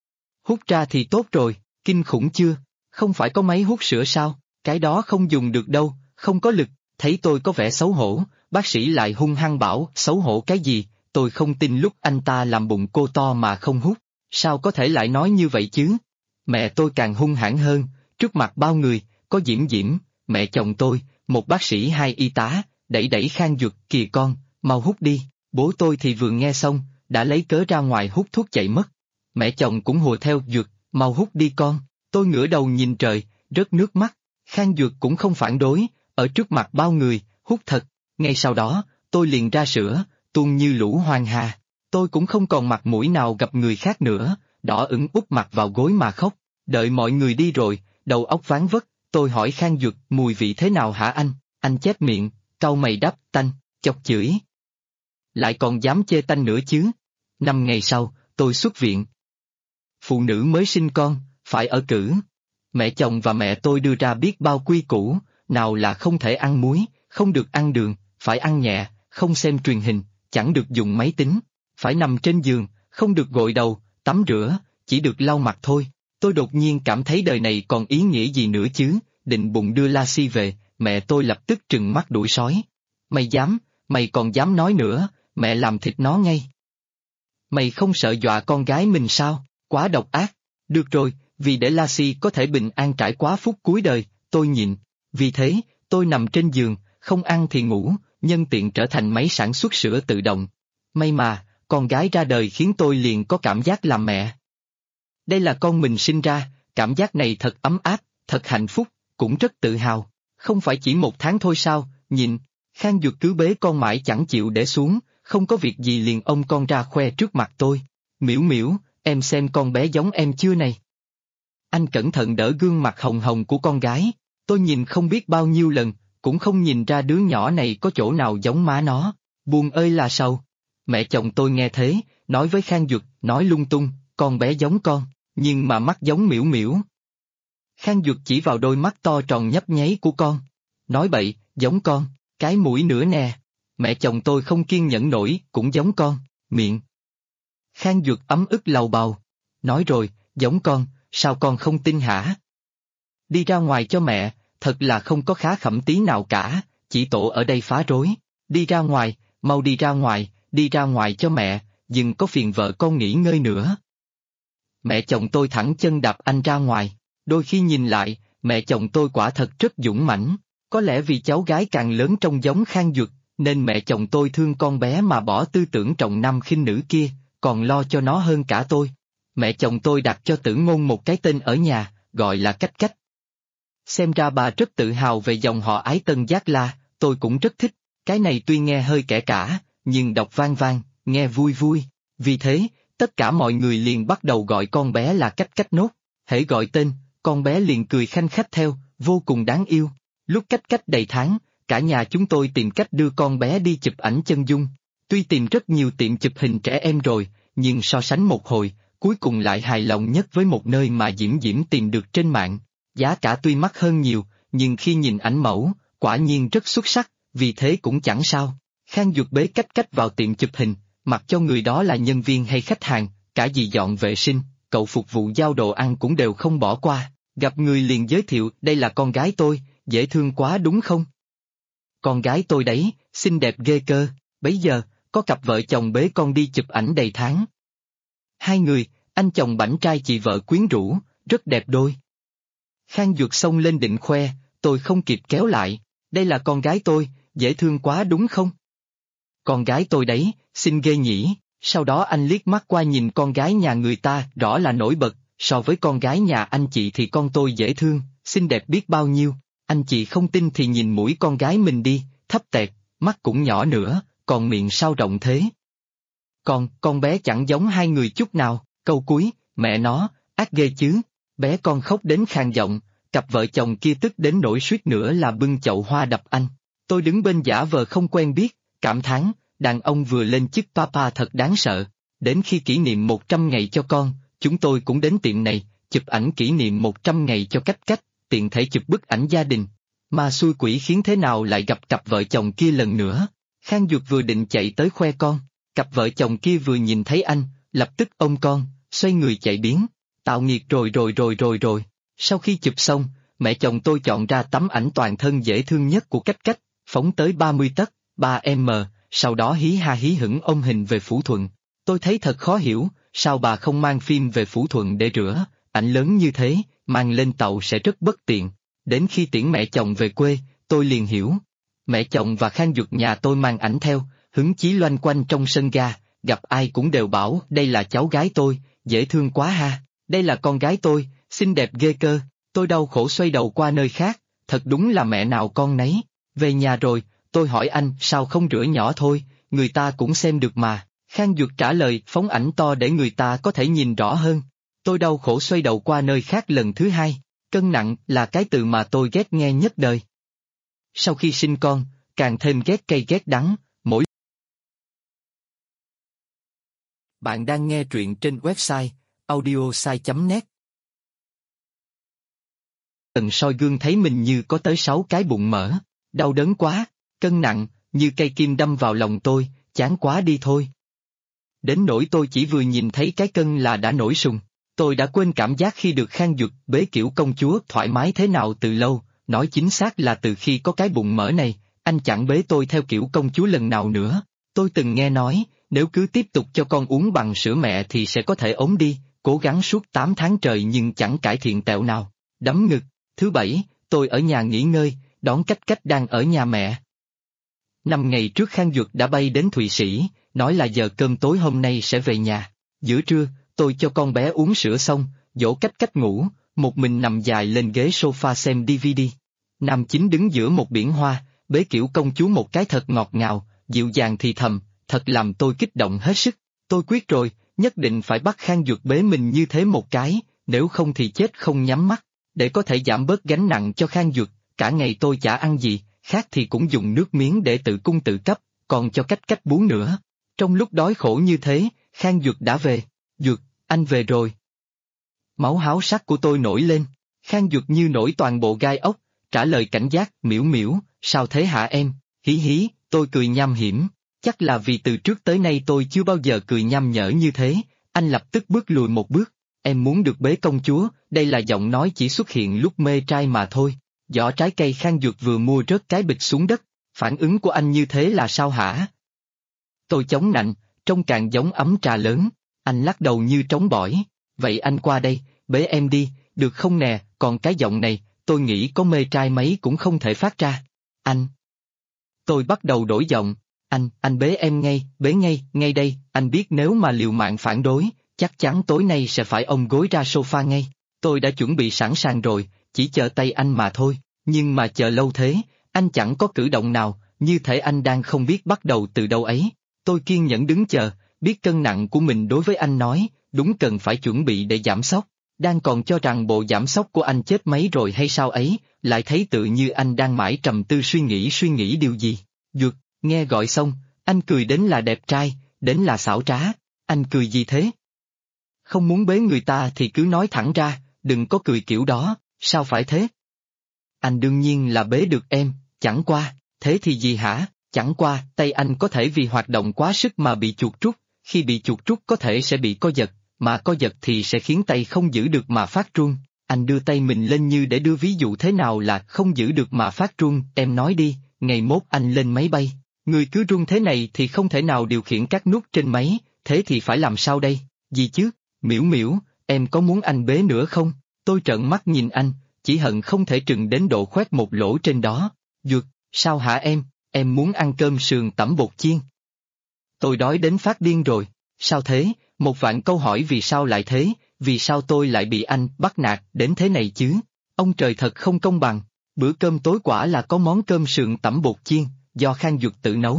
Hút ra thì tốt rồi, kinh khủng chưa? Không phải có máy hút sữa sao? Cái đó không dùng được đâu, không có lực. Thấy tôi có vẻ xấu hổ, bác sĩ lại hung hăng bảo xấu hổ cái gì, tôi không tin lúc anh ta làm bụng cô to mà không hút, sao có thể lại nói như vậy chứ? Mẹ tôi càng hung hãn hơn, trước mặt bao người, có Diễm Diễm, mẹ chồng tôi, một bác sĩ hai y tá, đẩy đẩy Khang Duật, kìa con, mau hút đi, bố tôi thì vừa nghe xong, đã lấy cớ ra ngoài hút thuốc chạy mất. Mẹ chồng cũng hùa theo, Duật, mau hút đi con, tôi ngửa đầu nhìn trời, rớt nước mắt, Khang Duật cũng không phản đối, ở trước mặt bao người, hút thật, ngay sau đó, tôi liền ra sữa, tuôn như lũ hoàng hà, tôi cũng không còn mặt mũi nào gặp người khác nữa, đỏ ửng úp mặt vào gối mà khóc, đợi mọi người đi rồi, đầu óc váng vất, tôi hỏi Khang Duật mùi vị thế nào hả anh chép miệng, cau mày đáp tanh, chọc chửi. Lại còn dám chê tanh nữa chứ. 5 ngày sau, tôi xuất viện. Phụ nữ mới sinh con, phải ở cữ. Mẹ chồng và mẹ tôi đưa ra biết bao quy củ, nào là không thể ăn muối, không được ăn đường, phải ăn nhẹ, không xem truyền hình, chẳng được dùng máy tính, phải nằm trên giường, không được gội đầu, tắm rửa, chỉ được lau mặt thôi. Tôi đột nhiên cảm thấy đời này còn ý nghĩa gì nữa chứ, định bụng đưa Lassie về, mẹ tôi lập tức trừng mắt đuổi sói. Mày còn dám nói nữa, mẹ làm thịt nó ngay. Mày không sợ dọa con gái mình sao, quá độc ác. Được rồi, vì để Lassie có thể bình an trải qua phút cuối đời, tôi nhịn. Vì thế, tôi nằm trên giường, không ăn thì ngủ, nhân tiện trở thành máy sản xuất sữa tự động. May mà, con gái ra đời khiến tôi liền có cảm giác làm mẹ. Đây là con mình sinh ra, cảm giác này thật ấm áp, thật hạnh phúc, cũng rất tự hào. Không phải chỉ 1 tháng thôi sao, nhịn. Khang Duật cứ bế con mãi chẳng chịu để xuống, không có việc gì liền ôm con ra khoe trước mặt tôi. Miễu miễu, em xem con bé giống em chưa này. Anh cẩn thận đỡ gương mặt hồng hồng của con gái, tôi nhìn không biết bao nhiêu lần, cũng không nhìn ra đứa nhỏ này có chỗ nào giống má nó. Buồn ơi là sầu. Mẹ chồng tôi nghe thế, nói với Khang Duật, nói lung tung, con bé giống con, nhưng mà mắt giống miễu miễu. Khang Duật chỉ vào đôi mắt to tròn nhấp nháy của con. Nói bậy, giống con, cái mũi nữa nè. Mẹ chồng tôi không kiên nhẫn nổi, cũng giống con, miệng. Khang Duật ấm ức lầu bầu. Nói rồi, giống con, sao con không tin hả? Đi ra ngoài cho mẹ, thật là không có khá khẩm tí nào cả, chỉ tổ ở đây phá rối. Đi ra ngoài, mau đi ra ngoài cho mẹ, đừng có phiền vợ con nghỉ ngơi nữa. Mẹ chồng tôi thẳng chân đạp anh ra ngoài, đôi khi nhìn lại, mẹ chồng tôi quả thật rất dũng mãnh. Có lẽ vì cháu gái càng lớn trông giống Khang Duật, nên mẹ chồng tôi thương con bé mà bỏ tư tưởng trọng nam khinh nữ kia, còn lo cho nó hơn cả tôi. Mẹ chồng tôi đặt cho Tử Ngôn một cái tên ở nhà, gọi là Cách Cách. Xem ra bà rất tự hào về dòng họ Ái Tân Giác La, tôi cũng rất thích. Cái này tuy nghe hơi kẻ cả, nhưng đọc vang vang, nghe vui vui. Vì thế, tất cả mọi người liền bắt đầu gọi con bé là Cách Cách nốt. Hễ gọi tên, con bé liền cười khanh khách theo, vô cùng đáng yêu. Lúc Cách Cách đầy tháng, cả nhà chúng tôi tìm cách đưa con bé đi chụp ảnh chân dung. Tuy tìm rất nhiều tiệm chụp hình trẻ em rồi, nhưng so sánh một hồi, cuối cùng lại hài lòng nhất với một nơi mà Diễm Diễm tìm được trên mạng. Giá cả tuy mắc hơn nhiều, nhưng khi nhìn ảnh mẫu, quả nhiên rất xuất sắc, vì thế cũng chẳng sao. Khang Duật bế Cách Cách vào tiệm chụp hình, mặc cho người đó là nhân viên hay khách hàng, cả dì dọn vệ sinh, cậu phục vụ giao đồ ăn cũng đều không bỏ qua. Gặp người liền giới thiệu, đây là con gái tôi, dễ thương quá đúng không? Con gái tôi đấy, xinh đẹp ghê cơ, bấy giờ, có cặp vợ chồng bế con đi chụp ảnh đầy tháng. 2 người, anh chồng bảnh trai chị vợ quyến rũ, rất đẹp đôi. Khang Duật xông lên định khoe, tôi không kịp kéo lại, đây là con gái tôi, dễ thương quá đúng không? Con gái tôi đấy, xinh ghê nhỉ, sau đó anh liếc mắt qua nhìn con gái nhà người ta, rõ là nổi bật, so với con gái nhà anh chị thì con tôi dễ thương, xinh đẹp biết bao nhiêu. Anh chị không tin thì nhìn mũi con gái mình đi, thấp tẹt, mắt cũng nhỏ nữa, còn miệng sao rộng thế. Con bé chẳng giống 2 người chút nào, câu cuối, mẹ nó, ác ghê chứ, bé con khóc đến khàn giọng, cặp vợ chồng kia tức đến nỗi suýt nữa là bưng chậu hoa đập anh. Tôi đứng bên giả vờ không quen biết, cảm thán, đàn ông vừa lên chức papa thật đáng sợ. Đến khi kỷ niệm 100 ngày cho con, chúng tôi cũng đến tiệm này, chụp ảnh kỷ niệm 100 ngày cho Cách Cách, tiện thể chụp bức ảnh gia đình. Mà xui quỷ khiến thế nào lại gặp cặp vợ chồng kia lần nữa. Khang Duật vừa định chạy tới khoe con, cặp vợ chồng kia vừa nhìn thấy anh, lập tức ôm con, xoay người chạy biến. Tạo nghiệt rồi. Sau khi chụp xong, mẹ chồng tôi chọn ra tấm ảnh toàn thân dễ thương nhất của Cách Cách, phóng tới 30 tấc, 3M, sau đó hí ha hí hửng ôm hình về Phủ Thuận. Tôi thấy thật khó hiểu, sao bà không mang phim về Phủ Thuận để rửa, ảnh lớn như thế, mang lên tàu sẽ rất bất tiện. Đến khi tiễn mẹ chồng về quê, tôi liền hiểu. Mẹ chồng và Khang Duật nhà tôi mang ảnh theo, hứng chí loanh quanh trong sân ga, gặp ai cũng đều bảo đây là cháu gái tôi, dễ thương quá ha, đây là con gái tôi, xinh đẹp ghê cơ. Tôi đau khổ xoay đầu qua nơi khác, thật đúng là mẹ nào con nấy. Về nhà rồi, tôi hỏi anh sao không rửa nhỏ thôi, người ta cũng xem được mà. Khang Duật trả lời phóng ảnh to để người ta có thể nhìn rõ hơn. Tôi đau khổ xoay đầu qua nơi khác lần thứ hai. Cân nặng là cái từ mà tôi ghét nghe nhất đời. Sau khi sinh con, càng thêm ghét cay ghét đắng, mỗi. Bạn đang nghe truyện trên website audiosai.net. Tần soi gương thấy mình như có tới 6 cái bụng mỡ, đau đớn quá, cân nặng, như cây kim đâm vào lòng tôi, chán quá đi thôi. Đến nỗi tôi chỉ vừa nhìn thấy cái cân là đã nổi sùng. Tôi đã quên cảm giác khi được Khang Duật bế kiểu công chúa thoải mái thế nào từ lâu, nói chính xác là từ khi có cái bụng mỡ này, anh chẳng bế tôi theo kiểu công chúa lần nào nữa. Tôi từng nghe nói, nếu cứ tiếp tục cho con uống bằng sữa mẹ thì sẽ có thể ốm đi, cố gắng suốt 8 tháng trời nhưng chẳng cải thiện tẹo nào. Đấm ngực. Thứ bảy, tôi ở nhà nghỉ ngơi, đón Cách Cách đang ở nhà mẹ. 5 ngày trước Khang Duật đã bay đến Thụy Sĩ, nói là giờ cơm tối hôm nay sẽ về nhà. Giữa trưa, tôi cho con bé uống sữa xong, dỗ Cách Cách ngủ, một mình nằm dài lên ghế sofa xem DVD. Nam chính đứng giữa một biển hoa, bế kiểu công chúa một cái thật ngọt ngào, dịu dàng thì thầm, thật làm tôi kích động hết sức. Tôi quyết rồi, nhất định phải bắt Khang Duật bế mình như thế một cái, nếu không thì chết không nhắm mắt. Để có thể giảm bớt gánh nặng cho Khang Duật, cả ngày tôi chả ăn gì, khác thì cũng dùng nước miếng để tự cung tự cấp, còn cho Cách Cách bú nữa. Trong lúc đói khổ như thế, Khang Duật đã về. Duật, anh về rồi. Máu háo sắc của tôi nổi lên, Khang Duật như nổi toàn bộ gai ốc, trả lời cảnh giác, miễu miễu, sao thế hả em, hí hí, tôi cười nham hiểm, chắc là vì từ trước tới nay tôi chưa bao giờ cười nham nhở như thế, anh lập tức bước lùi một bước. Em muốn được bế công chúa, đây là giọng nói chỉ xuất hiện lúc mê trai mà thôi. Giỏ trái cây Khang Duật vừa mua rớt cái bịch xuống đất, phản ứng của anh như thế là sao hả? Tôi chống nạnh, trông càng giống ấm trà lớn, anh lắc đầu như trống bỏi. Vậy anh qua đây, bế em đi, được không nè, còn cái giọng này, tôi nghĩ có mê trai mấy cũng không thể phát ra. Anh. Tôi bắt đầu đổi giọng, anh bế em ngay, bế ngay đây, anh biết nếu mà liều mạng phản đối, chắc chắn tối nay sẽ phải ôm gối ra sofa ngay. Tôi đã chuẩn bị sẵn sàng rồi, chỉ chờ tay anh mà thôi, nhưng mà chờ lâu thế, anh chẳng có cử động nào, như thể anh đang không biết bắt đầu từ đâu ấy. Tôi kiên nhẫn đứng chờ, biết cân nặng của mình đối với anh nói, đúng cần phải chuẩn bị để giảm sốc. Đang còn cho rằng bộ giảm sốc của anh chết mấy rồi hay sao ấy, lại thấy tự như anh đang mãi trầm tư suy nghĩ điều gì. Duật, nghe gọi xong, anh cười đến là đẹp trai, đến là xảo trá, anh cười gì thế? Không muốn bế người ta thì cứ nói thẳng ra, đừng có cười kiểu đó, sao phải thế? Anh đương nhiên là bế được em, chẳng qua, thế thì gì hả, chẳng qua, tay anh có thể vì hoạt động quá sức mà bị chuột rút, khi bị chuột rút có thể sẽ bị co giật, mà co giật thì sẽ khiến tay không giữ được mà phát run. Anh đưa tay mình lên như để đưa ví dụ thế nào là không giữ được mà phát run, em nói đi, ngày mốt anh lên máy bay, người cứ run thế này thì không thể nào điều khiển các nút trên máy, thế thì phải làm sao đây, gì chứ, miễu miễu, em có muốn anh bế nữa không? Tôi trợn mắt nhìn anh, chỉ hận không thể trừng đến độ khoét một lỗ trên đó. Duật, sao hả em muốn ăn cơm sườn tẩm bột chiên. Tôi đói đến phát điên rồi, sao thế, một vạn câu hỏi vì sao lại thế, vì sao tôi lại bị anh bắt nạt đến thế này chứ? Ông trời thật không công bằng, bữa cơm tối quả là có món cơm sườn tẩm bột chiên, do Khang Duật tự nấu.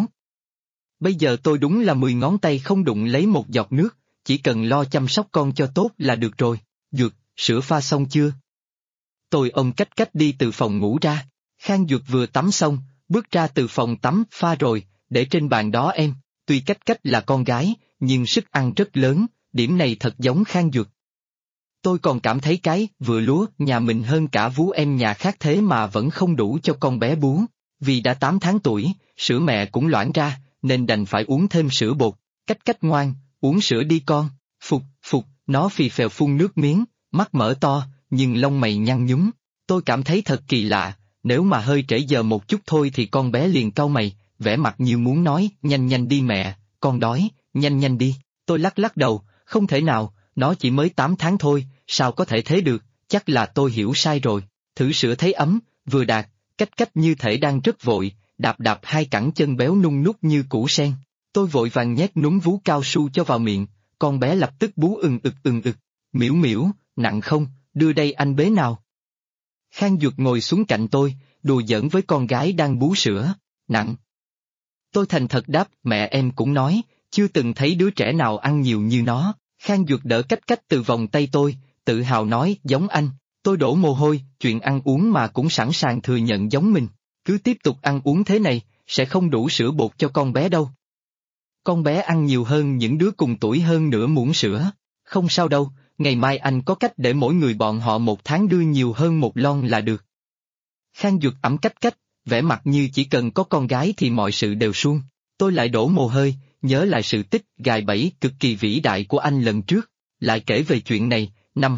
Bây giờ tôi đúng là 10 ngón tay không đụng lấy một giọt nước, chỉ cần lo chăm sóc con cho tốt là được rồi. Duật, sữa pha xong chưa? Tôi ôm Cách Cách đi từ phòng ngủ ra, Khang Duật vừa tắm xong, bước ra từ phòng tắm, pha rồi, để trên bàn đó em, tuy Cách Cách là con gái, nhưng sức ăn rất lớn, điểm này thật giống Khang Duật. Tôi còn cảm thấy cái vừa lúa nhà mình hơn cả vú em nhà khác thế mà vẫn không đủ cho con bé bú, vì đã 8 tháng tuổi, sữa mẹ cũng loãng ra, nên đành phải uống thêm sữa bột. Cách Cách ngoan, uống sữa đi con, phục, nó phì phèo phun nước miếng, mắt mở to, nhưng lông mày nhăn nhúm. Tôi cảm thấy thật kỳ lạ, nếu mà hơi trễ giờ một chút thôi thì con bé liền cau mày, vẻ mặt như muốn nói, nhanh nhanh đi mẹ, con đói, nhanh nhanh đi. Tôi lắc lắc đầu, không thể nào, nó chỉ mới 8 tháng thôi, sao có thể thế được, chắc là tôi hiểu sai rồi. Thử sữa thấy ấm, vừa đạt, cách cách như thể đang rất vội, đạp đạp hai cẳng chân béo nung nút như củ sen. Tôi vội vàng nhét núm vú cao su cho vào miệng, con bé lập tức bú ừng ực. Miễu miễu, nặng không, đưa đây anh bế nào. Khang Duật ngồi xuống cạnh tôi, đùa giỡn với con gái đang bú sữa, nặng. Tôi thành thật đáp, mẹ em cũng nói, chưa từng thấy đứa trẻ nào ăn nhiều như nó. Khang Duật đỡ cách cách từ vòng tay tôi, tự hào nói, giống anh. Tôi đổ mồ hôi, chuyện ăn uống mà cũng sẵn sàng thừa nhận giống mình. Cứ tiếp tục ăn uống thế này, sẽ không đủ sữa bột cho con bé đâu. Con bé ăn nhiều hơn những đứa cùng tuổi hơn nửa muỗng sữa. Không sao đâu, ngày mai anh có cách để mỗi người bọn họ 1 tháng đưa nhiều hơn 1 lon là được. Khang Duật ẵm cách cách, vẻ mặt như chỉ cần có con gái thì mọi sự đều suông. Tôi lại đổ mồ hôi, nhớ lại sự tích gài bẫy cực kỳ vĩ đại của anh lần trước. Lại kể về chuyện này, năm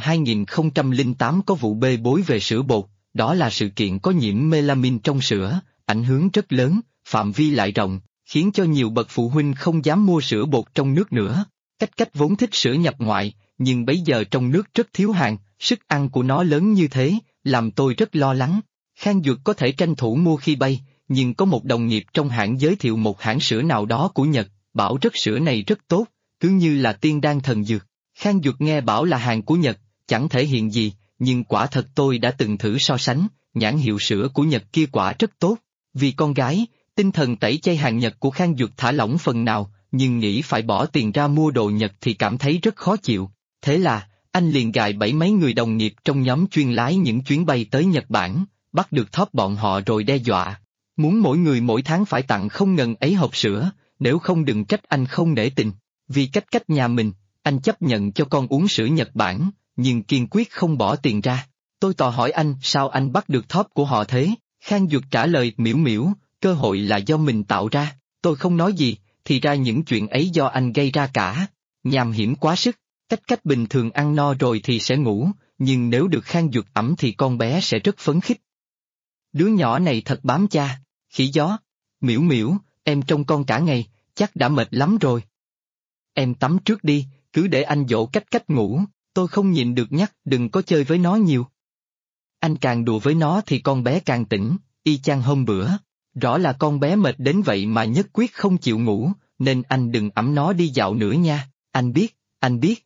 2008 có vụ bê bối về sữa bột, đó là sự kiện có nhiễm melamin trong sữa, ảnh hưởng rất lớn, phạm vi lại rộng, khiến cho nhiều bậc phụ huynh không dám mua sữa bột trong nước nữa. Cách cách vốn thích sữa nhập ngoại, nhưng bấy giờ trong nước rất thiếu hàng, sức ăn của nó lớn như thế, làm tôi rất lo lắng. Khang Duật có thể tranh thủ mua khi bay, nhưng có một đồng nghiệp trong hãng giới thiệu một hãng sữa nào đó của Nhật, bảo chất sữa này rất tốt, cứ như là tiên đan thần dược. Khang Duật nghe bảo là hàng của Nhật, chẳng thể hiện gì, nhưng quả thật tôi đã từng thử so sánh, nhãn hiệu sữa của Nhật kia quả rất tốt. Vì con gái, tinh thần tẩy chay hàng Nhật của Khang Duật thả lỏng phần nào, nhưng nghĩ phải bỏ tiền ra mua đồ Nhật thì cảm thấy rất khó chịu. Thế là, anh liền gài bẫy mấy người đồng nghiệp trong nhóm chuyên lái những chuyến bay tới Nhật Bản, bắt được top bọn họ rồi đe dọa. Muốn mỗi người mỗi tháng phải tặng không ngần ấy hộp sữa, nếu không đừng trách anh không nể tình. Vì cách cách nhà mình, anh chấp nhận cho con uống sữa Nhật Bản, nhưng kiên quyết không bỏ tiền ra. Tôi tò hỏi anh sao anh bắt được top của họ thế? Khang Duật trả lời miễu miễu, cơ hội là do mình tạo ra. Tôi không nói gì, thì ra những chuyện ấy do anh gây ra cả. Nham hiểm quá sức, cách bình thường ăn no rồi thì sẽ ngủ, nhưng nếu được Khang Duật ẵm thì con bé sẽ rất phấn khích. Đứa nhỏ này thật bám cha, khỉ gió. Miễu miễu, em trông con cả ngày, chắc đã mệt lắm rồi. Em tắm trước đi, cứ để anh dỗ cách ngủ, tôi không nhịn được nhắc đừng có chơi với nó nhiều. Anh càng đùa với nó thì con bé càng tỉnh, y chang hôm bữa. Rõ là con bé mệt đến vậy mà nhất quyết không chịu ngủ, nên anh đừng ẵm nó đi dạo nữa nha, anh biết.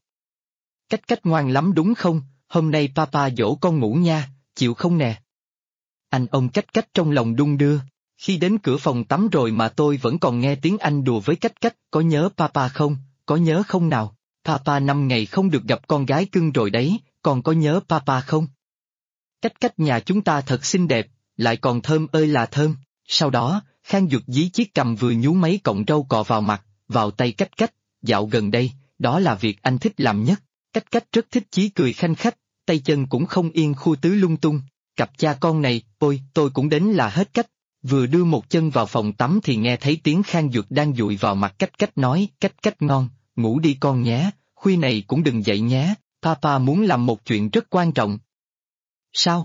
Cách ngoan lắm đúng không, hôm nay papa dỗ con ngủ nha, chịu không nè? Anh ôm cách trong lòng đung đưa, khi đến cửa phòng tắm rồi mà tôi vẫn còn nghe tiếng anh đùa với cách có nhớ papa không, có nhớ không nào? Papa 5 ngày không được gặp con gái cưng rồi đấy, còn có nhớ papa không? Cách nhà chúng ta thật xinh đẹp, lại còn thơm ơi là thơm. Sau đó, Khang Duật dí chiếc cằm vừa nhú mấy cọng râu cọ vào mặt, vào tay cách, dạo gần đây, đó là việc anh thích làm nhất. Cách rất thích chí cười khanh khách, tay chân cũng không yên khu tứ lung tung. Cặp cha con này, ôi, tôi cũng đến là hết cách. Vừa đưa một chân vào phòng tắm thì nghe thấy tiếng Khang Duật đang dụi vào mặt cách nói, cách ngon, ngủ đi con nhé, khuya này cũng đừng dậy nhé, papa muốn làm một chuyện rất quan trọng. Sao?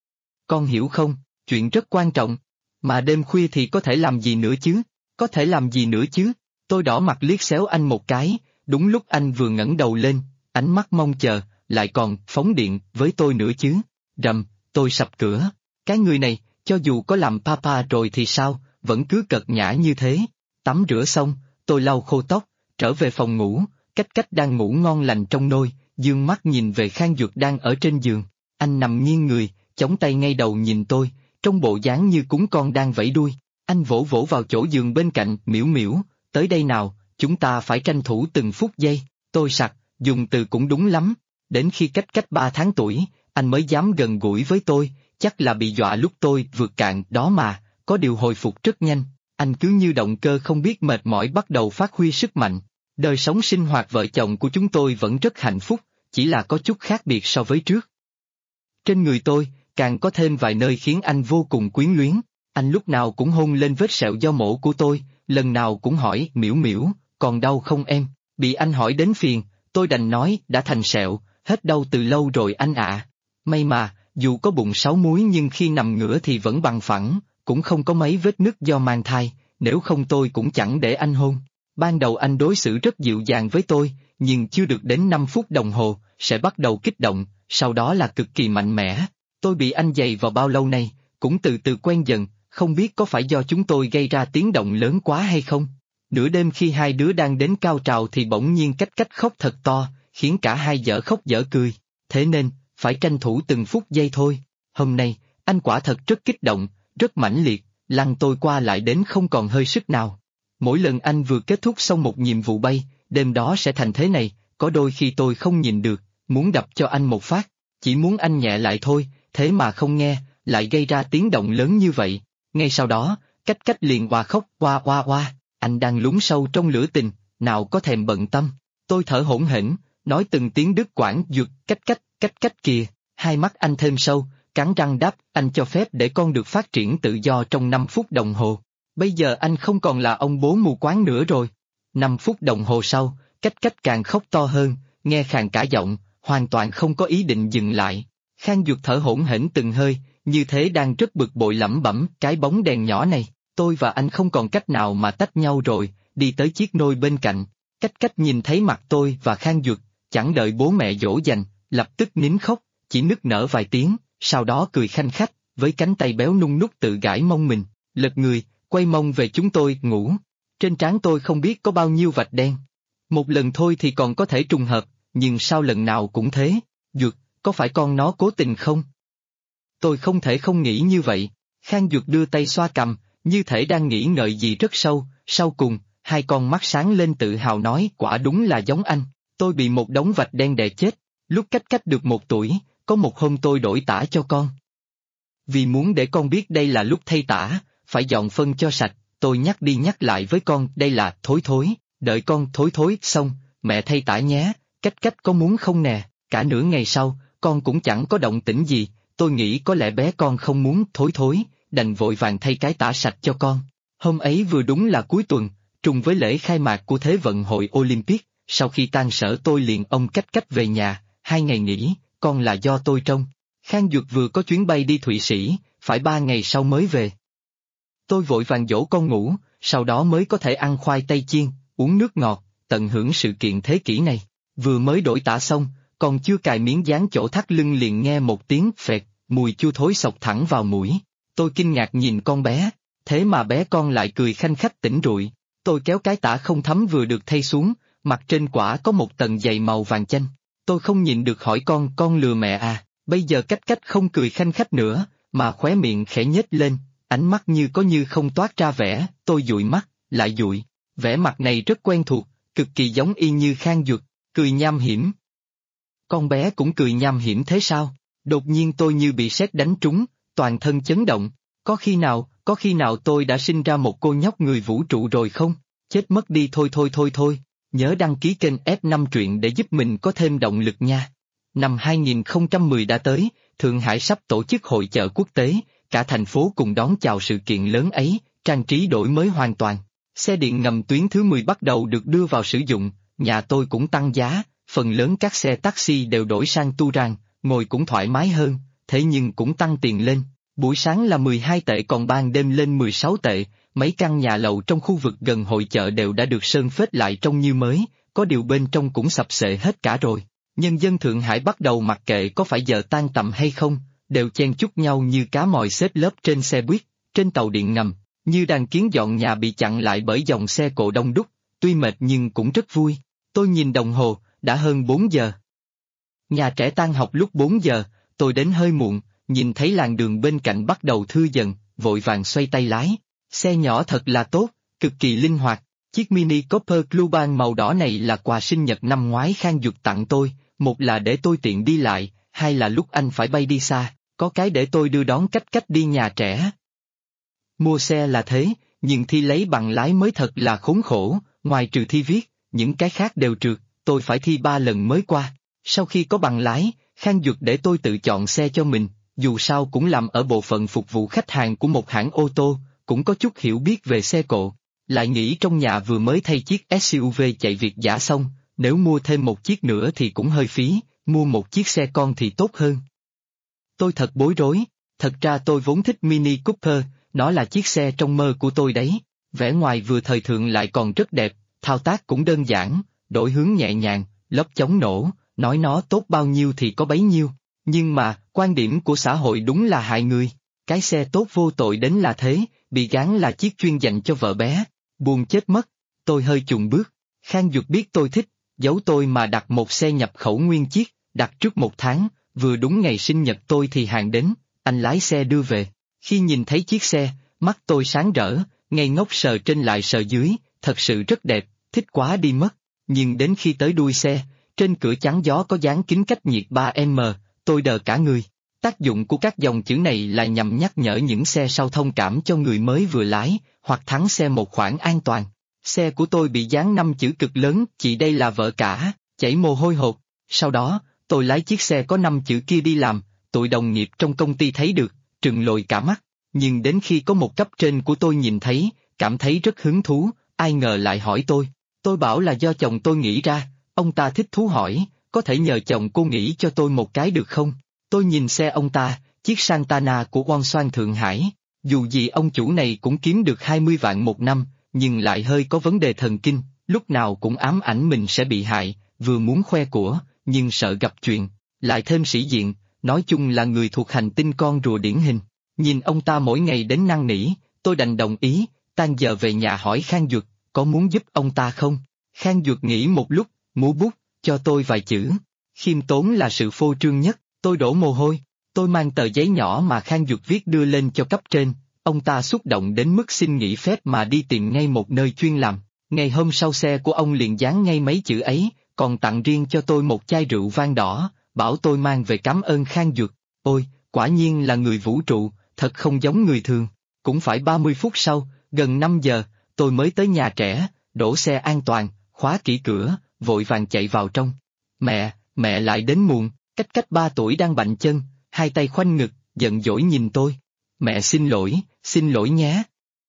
Con hiểu không, chuyện rất quan trọng. Mà đêm khuya thì có thể làm gì nữa chứ? Có thể làm gì nữa chứ? Tôi đỏ mặt liếc xéo anh một cái, đúng lúc anh vừa ngẩng đầu lên, ánh mắt mong chờ, lại còn phóng điện với tôi nữa chứ. Rầm, tôi sập cửa. Cái người này, cho dù có làm papa rồi thì sao, vẫn cứ cợt nhã như thế. Tắm rửa xong, tôi lau khô tóc, trở về phòng ngủ, cách đang ngủ ngon lành trong nôi, dương mắt nhìn về Khang Duật đang ở trên giường. Anh nằm nghiêng người, chống tay ngay đầu nhìn tôi, trong bộ dáng như cún con đang vẫy đuôi. Anh vỗ vỗ vào chỗ giường bên cạnh, miễu, tới đây nào, chúng ta phải tranh thủ từng phút giây. Tôi sặc, dùng từ cũng đúng lắm. Đến khi cách 3 tháng tuổi, anh mới dám gần gũi với tôi, chắc là bị dọa lúc tôi vượt cạn đó mà, có điều hồi phục rất nhanh. Anh cứ như động cơ không biết mệt mỏi bắt đầu phát huy sức mạnh. Đời sống sinh hoạt vợ chồng của chúng tôi vẫn rất hạnh phúc, chỉ là có chút khác biệt so với trước. Trên người tôi, càng có thêm vài nơi khiến anh vô cùng quyến luyến. Anh lúc nào cũng hôn lên vết sẹo do mổ của tôi, lần nào cũng hỏi miễu, còn đau không em? Bị anh hỏi đến phiền, tôi đành nói đã thành sẹo, Hết đau từ lâu rồi anh ạ. May mà, dù có bụng 6 múi nhưng khi nằm ngửa thì vẫn bằng phẳng, cũng không có mấy vết nứt do mang thai, nếu không tôi cũng chẳng để anh hôn. Ban đầu anh đối xử rất dịu dàng với tôi, nhưng chưa được đến 5 phút đồng hồ, sẽ bắt đầu kích động, sau đó là cực kỳ mạnh mẽ. Tôi bị anh giày vào bao lâu nay, cũng từ từ quen dần, không biết có phải do chúng tôi gây ra tiếng động lớn quá hay không. Nửa đêm khi hai đứa đang đến cao trào thì bỗng nhiên cách cách khóc thật to, khiến cả hai dở khóc dở cười, thế nên, phải tranh thủ từng phút giây thôi. Hôm nay, anh quả thật rất kích động, rất mãnh liệt, lăn tôi qua lại đến không còn hơi sức nào. Mỗi lần anh vừa kết thúc xong một nhiệm vụ bay, đêm đó sẽ thành thế này, có đôi khi tôi không nhìn được, muốn đập cho anh một phát, chỉ muốn anh nhẹ lại thôi, thế mà không nghe, lại gây ra tiếng động lớn như vậy. Ngay sau đó, cách cách liền hòa khóc oa oa oa, anh đang lún sâu trong lửa tình, nào có thèm bận tâm. Tôi thở hổn hển, nói từng tiếng đứt quãng dụt cách cách kìa, hai mắt anh thêm sâu, cắn răng đáp anh cho phép để con được phát triển tự do trong 5 phút đồng hồ. Bây giờ anh không còn là ông bố mù quáng nữa rồi. 5 phút đồng hồ sau, cách cách càng khóc to hơn, nghe khàn cả giọng, hoàn toàn không có ý định dừng lại. Khang Duật thở hổn hển từng hơi, như thế đang rất bực bội lẩm bẩm cái bóng đèn nhỏ này, tôi và anh không còn cách nào mà tách nhau rồi, đi tới chiếc nôi bên cạnh. Cách cách nhìn thấy mặt tôi và Khang Duật, chẳng đợi bố mẹ dỗ dành, lập tức nín khóc, chỉ nức nở vài tiếng, sau đó cười khanh khách, với cánh tay béo nung nút tự gãi mông mình, lật người, quay mông về chúng tôi ngủ. Trên trán tôi không biết có bao nhiêu vạch đen. Một lần thôi thì còn có thể trùng hợp, nhưng sao lần nào cũng thế? Duật, có phải con nó cố tình không? Tôi không thể không nghĩ như vậy. Khang Duật đưa tay xoa cằm, như thể đang nghĩ ngợi gì rất sâu, sau cùng, hai con mắt sáng lên tự hào nói quả đúng là giống anh, tôi bị một đống vạch đen đè chết, lúc cách cách được 1 tuổi, có một hôm tôi đổi tã cho con. Vì muốn để con biết đây là lúc thay tã, phải dọn phân cho sạch, tôi nhắc đi nhắc lại với con đây là thối thối, đợi con thối thối xong, mẹ thay tã nhé, cách cách có muốn không nè, cả nửa ngày sau, con cũng chẳng có động tĩnh gì, tôi nghĩ có lẽ bé con không muốn thối thối, đành vội vàng thay cái tã sạch cho con. Hôm ấy vừa đúng là cuối tuần, trùng với lễ khai mạc của Thế vận hội Olympic, sau khi tan sở tôi liền ông cách cách về nhà, 2 ngày nghỉ, con là do tôi trông. Khang Duật vừa có chuyến bay đi Thụy Sĩ, phải 3 ngày sau mới về. Tôi vội vàng dỗ con ngủ, sau đó mới có thể ăn khoai tây chiên, uống nước ngọt, tận hưởng sự kiện thế kỷ này. Vừa mới đổi tã xong, còn chưa cài miếng dán chỗ thắt lưng liền nghe một tiếng phẹt, mùi chua thối xộc thẳng vào mũi. Tôi kinh ngạc nhìn con bé, thế mà bé con lại cười khanh khách tỉnh rụi. Tôi kéo cái tã không thấm vừa được thay xuống, mặt trên quả có một tầng dày màu vàng chanh. Tôi không nhịn được hỏi con lừa mẹ à, bây giờ cách cách không cười khanh khách nữa, mà khóe miệng khẽ nhếch lên, ánh mắt như có như không toát ra vẻ, tôi dụi mắt, lại dụi, vẻ mặt này rất quen thuộc, cực kỳ giống y như Khang Duật, cười nham hiểm. Con bé cũng cười nham hiểm thế sao? Đột nhiên tôi như bị sét đánh trúng, toàn thân chấn động, có khi nào tôi đã sinh ra một cô nhóc người vũ trụ rồi không? Chết mất đi thôi, nhớ đăng ký kênh F5 truyện để giúp mình có thêm động lực nha. Năm 2010 đã tới, Thượng Hải sắp tổ chức hội chợ quốc tế, cả thành phố cùng đón chào sự kiện lớn ấy, trang trí đổi mới hoàn toàn. Xe điện ngầm tuyến thứ 10 bắt đầu được đưa vào sử dụng, nhà tôi cũng tăng giá, phần lớn các xe taxi đều đổi sang Touran, ngồi cũng thoải mái hơn, thế nhưng cũng tăng tiền lên. Buổi sáng là 12 tệ còn ban đêm lên 16 tệ, mấy căn nhà lầu trong khu vực gần hội chợ đều đã được sơn phết lại trông như mới, có điều bên trong cũng sập xệ hết cả rồi. Nhân dân Thượng Hải bắt đầu mặc kệ có phải giờ tan tầm hay không, đều chen chúc nhau như cá mòi xếp lớp trên xe buýt, trên tàu điện ngầm, như đàn kiến dọn nhà bị chặn lại bởi dòng xe cộ đông đúc, tuy mệt nhưng cũng rất vui. Tôi nhìn đồng hồ, đã hơn 4 giờ. Nhà trẻ tan học lúc 4 giờ, tôi đến hơi muộn, nhìn thấy làn đường bên cạnh bắt đầu thư dần, vội vàng xoay tay lái. Xe nhỏ thật là tốt, cực kỳ linh hoạt. Chiếc Mini Cooper Cluban màu đỏ này là quà sinh nhật năm ngoái Khang Duật tặng tôi, một là để tôi tiện đi lại, hai là lúc anh phải bay đi xa, có cái để tôi đưa đón cách cách đi nhà trẻ. Mua xe là thế, nhưng thi lấy bằng lái mới thật là khốn khổ, ngoài trừ thi viết, những cái khác đều trượt, tôi phải thi 3 lần mới qua. Sau khi có bằng lái, Khang Duật để tôi tự chọn xe cho mình, dù sao cũng làm ở bộ phận phục vụ khách hàng của một hãng ô tô, cũng có chút hiểu biết về xe cộ. Lại nghĩ trong nhà vừa mới thay chiếc SUV chạy Việt dã xong, nếu mua thêm một chiếc nữa thì cũng hơi phí, mua một chiếc xe con thì tốt hơn. Tôi thật bối rối, thật ra tôi vốn thích Mini Cooper, nó là chiếc xe trong mơ của tôi đấy. Vẻ ngoài vừa thời thượng lại còn rất đẹp, thao tác cũng đơn giản, đổi hướng nhẹ nhàng, lốp chống nổ, nói nó tốt bao nhiêu thì có bấy nhiêu. Nhưng mà, quan điểm của xã hội đúng là hại người. Cái xe tốt vô tội đến là thế, bị gán là chiếc chuyên dành cho vợ bé. Buồn chết mất. Tôi hơi chùng bước. Khang Duật biết tôi thích, giấu tôi mà đặt một xe nhập khẩu nguyên chiếc, đặt trước 1 tháng, vừa đúng ngày sinh nhật tôi thì hàng đến, anh lái xe đưa về. Khi nhìn thấy chiếc xe, mắt tôi sáng rỡ, ngây ngốc sờ trên lại sờ dưới, thật sự rất đẹp, thích quá đi mất. Nhưng đến khi tới đuôi xe, trên cửa chắn gió có dán kính cách nhiệt 3M, tôi đờ cả người. Tác dụng của các dòng chữ này là nhằm nhắc nhở những xe sau thông cảm cho người mới vừa lái, hoặc thắng xe một khoảng an toàn. Xe của tôi bị dán 5 chữ cực lớn, chị đây là vợ cả, chảy mồ hôi hột. Sau đó, tôi lái chiếc xe có 5 chữ kia đi làm, tụi đồng nghiệp trong công ty thấy được, trừng lồi cả mắt. Nhưng đến khi có một cấp trên của tôi nhìn thấy, cảm thấy rất hứng thú, ai ngờ lại hỏi tôi. Tôi bảo là do chồng tôi nghĩ ra, ông ta thích thú hỏi, có thể nhờ chồng cô nghĩ cho tôi một cái được không? Tôi nhìn xe ông ta, chiếc Santana của Quang Xoan Thượng Hải. Dù gì ông chủ này cũng kiếm được 20 vạn một năm, nhưng lại hơi có vấn đề thần kinh, lúc nào cũng ám ảnh mình sẽ bị hại, vừa muốn khoe của, nhưng sợ gặp chuyện, lại thêm sĩ diện, nói chung là người thuộc hành tinh con rùa điển hình. Nhìn ông ta mỗi ngày đến năn nỉ, tôi đành đồng ý, tan giờ về nhà hỏi Khang Duật, có muốn giúp ông ta không? Khang Duật nghĩ một lúc, múa bút, cho tôi vài chữ. Khiêm tốn là sự phô trương nhất, tôi đổ mồ hôi. Tôi mang tờ giấy nhỏ mà Khang Duật viết đưa lên cho cấp trên, ông ta xúc động đến mức xin nghỉ phép mà đi tìm ngay một nơi chuyên làm. Ngày hôm sau xe của ông liền dán ngay mấy chữ ấy, còn tặng riêng cho tôi một chai rượu vang đỏ, bảo tôi mang về cảm ơn Khang Duật. Ôi, quả nhiên là người vũ trụ, thật không giống người thường. Cũng phải 30 phút sau, gần 5 giờ, tôi mới tới nhà trẻ, đổ xe an toàn, khóa kỹ cửa, vội vàng chạy vào trong. Mẹ lại đến muộn, cách 3 tuổi đang bạnh chân, hai tay khoanh ngực, giận dỗi nhìn tôi. Mẹ xin lỗi nhé.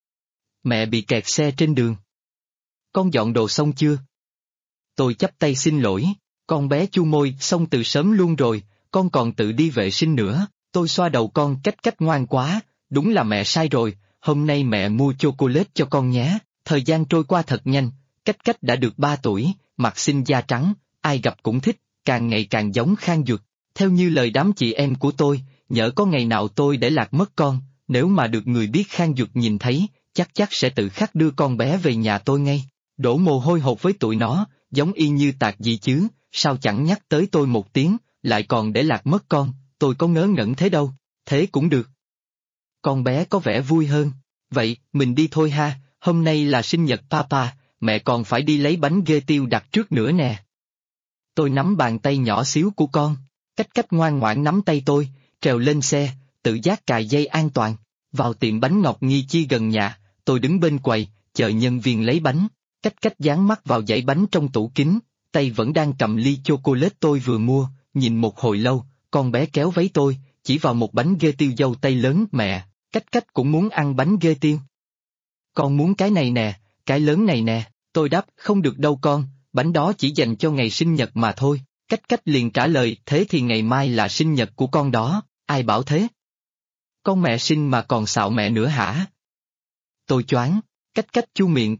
Mẹ bị kẹt xe trên đường. Con dọn đồ xong chưa? Tôi chắp tay xin lỗi, con bé chu môi, xong từ sớm luôn rồi, con còn tự đi vệ sinh nữa. Tôi xoa đầu con, cách ngoan quá, đúng là mẹ sai rồi, hôm nay mẹ mua chocolate cho con nhé. Thời gian trôi qua thật nhanh, cách đã được 3 tuổi, mặt xinh da trắng, ai gặp cũng thích, càng ngày càng giống Khang Duật. Theo như lời đám chị em của tôi, nhỡ có ngày nào tôi để lạc mất con, nếu mà được người biết Khang Duật nhìn thấy, chắc sẽ tự khắc đưa con bé về nhà tôi ngay. Đổ mồ hôi hột với tụi nó, giống y như tạc gì chứ, sao chẳng nhắc tới tôi một tiếng, lại còn để lạc mất con, tôi có ngớ ngẩn thế đâu, thế cũng được. Con bé có vẻ vui hơn, vậy, mình đi thôi ha, hôm nay là sinh nhật papa, mẹ còn phải đi lấy bánh ghê tiêu đặt trước nữa nè. Tôi nắm bàn tay nhỏ xíu của con, cách ngoan ngoãn nắm tay tôi, trèo lên xe, tự giác cài dây an toàn, vào tiệm bánh ngọt Nghi Chi gần nhà, tôi đứng bên quầy, chờ nhân viên lấy bánh, cách dán mắt vào dãy bánh trong tủ kính, tay vẫn đang cầm ly chocolate tôi vừa mua, nhìn một hồi lâu, con bé kéo váy tôi, chỉ vào một bánh ghê tiêu dâu tây lớn. Mẹ, cách cũng muốn ăn bánh ghê tiêu. Con muốn cái này nè, cái lớn này nè, tôi đáp không được đâu con, bánh đó chỉ dành cho ngày sinh nhật mà thôi. Cách liền trả lời, thế thì ngày mai là sinh nhật của con đó, ai bảo thế? Con mẹ sinh mà còn xạo mẹ nữa hả? Tôi choáng, cách chu miệng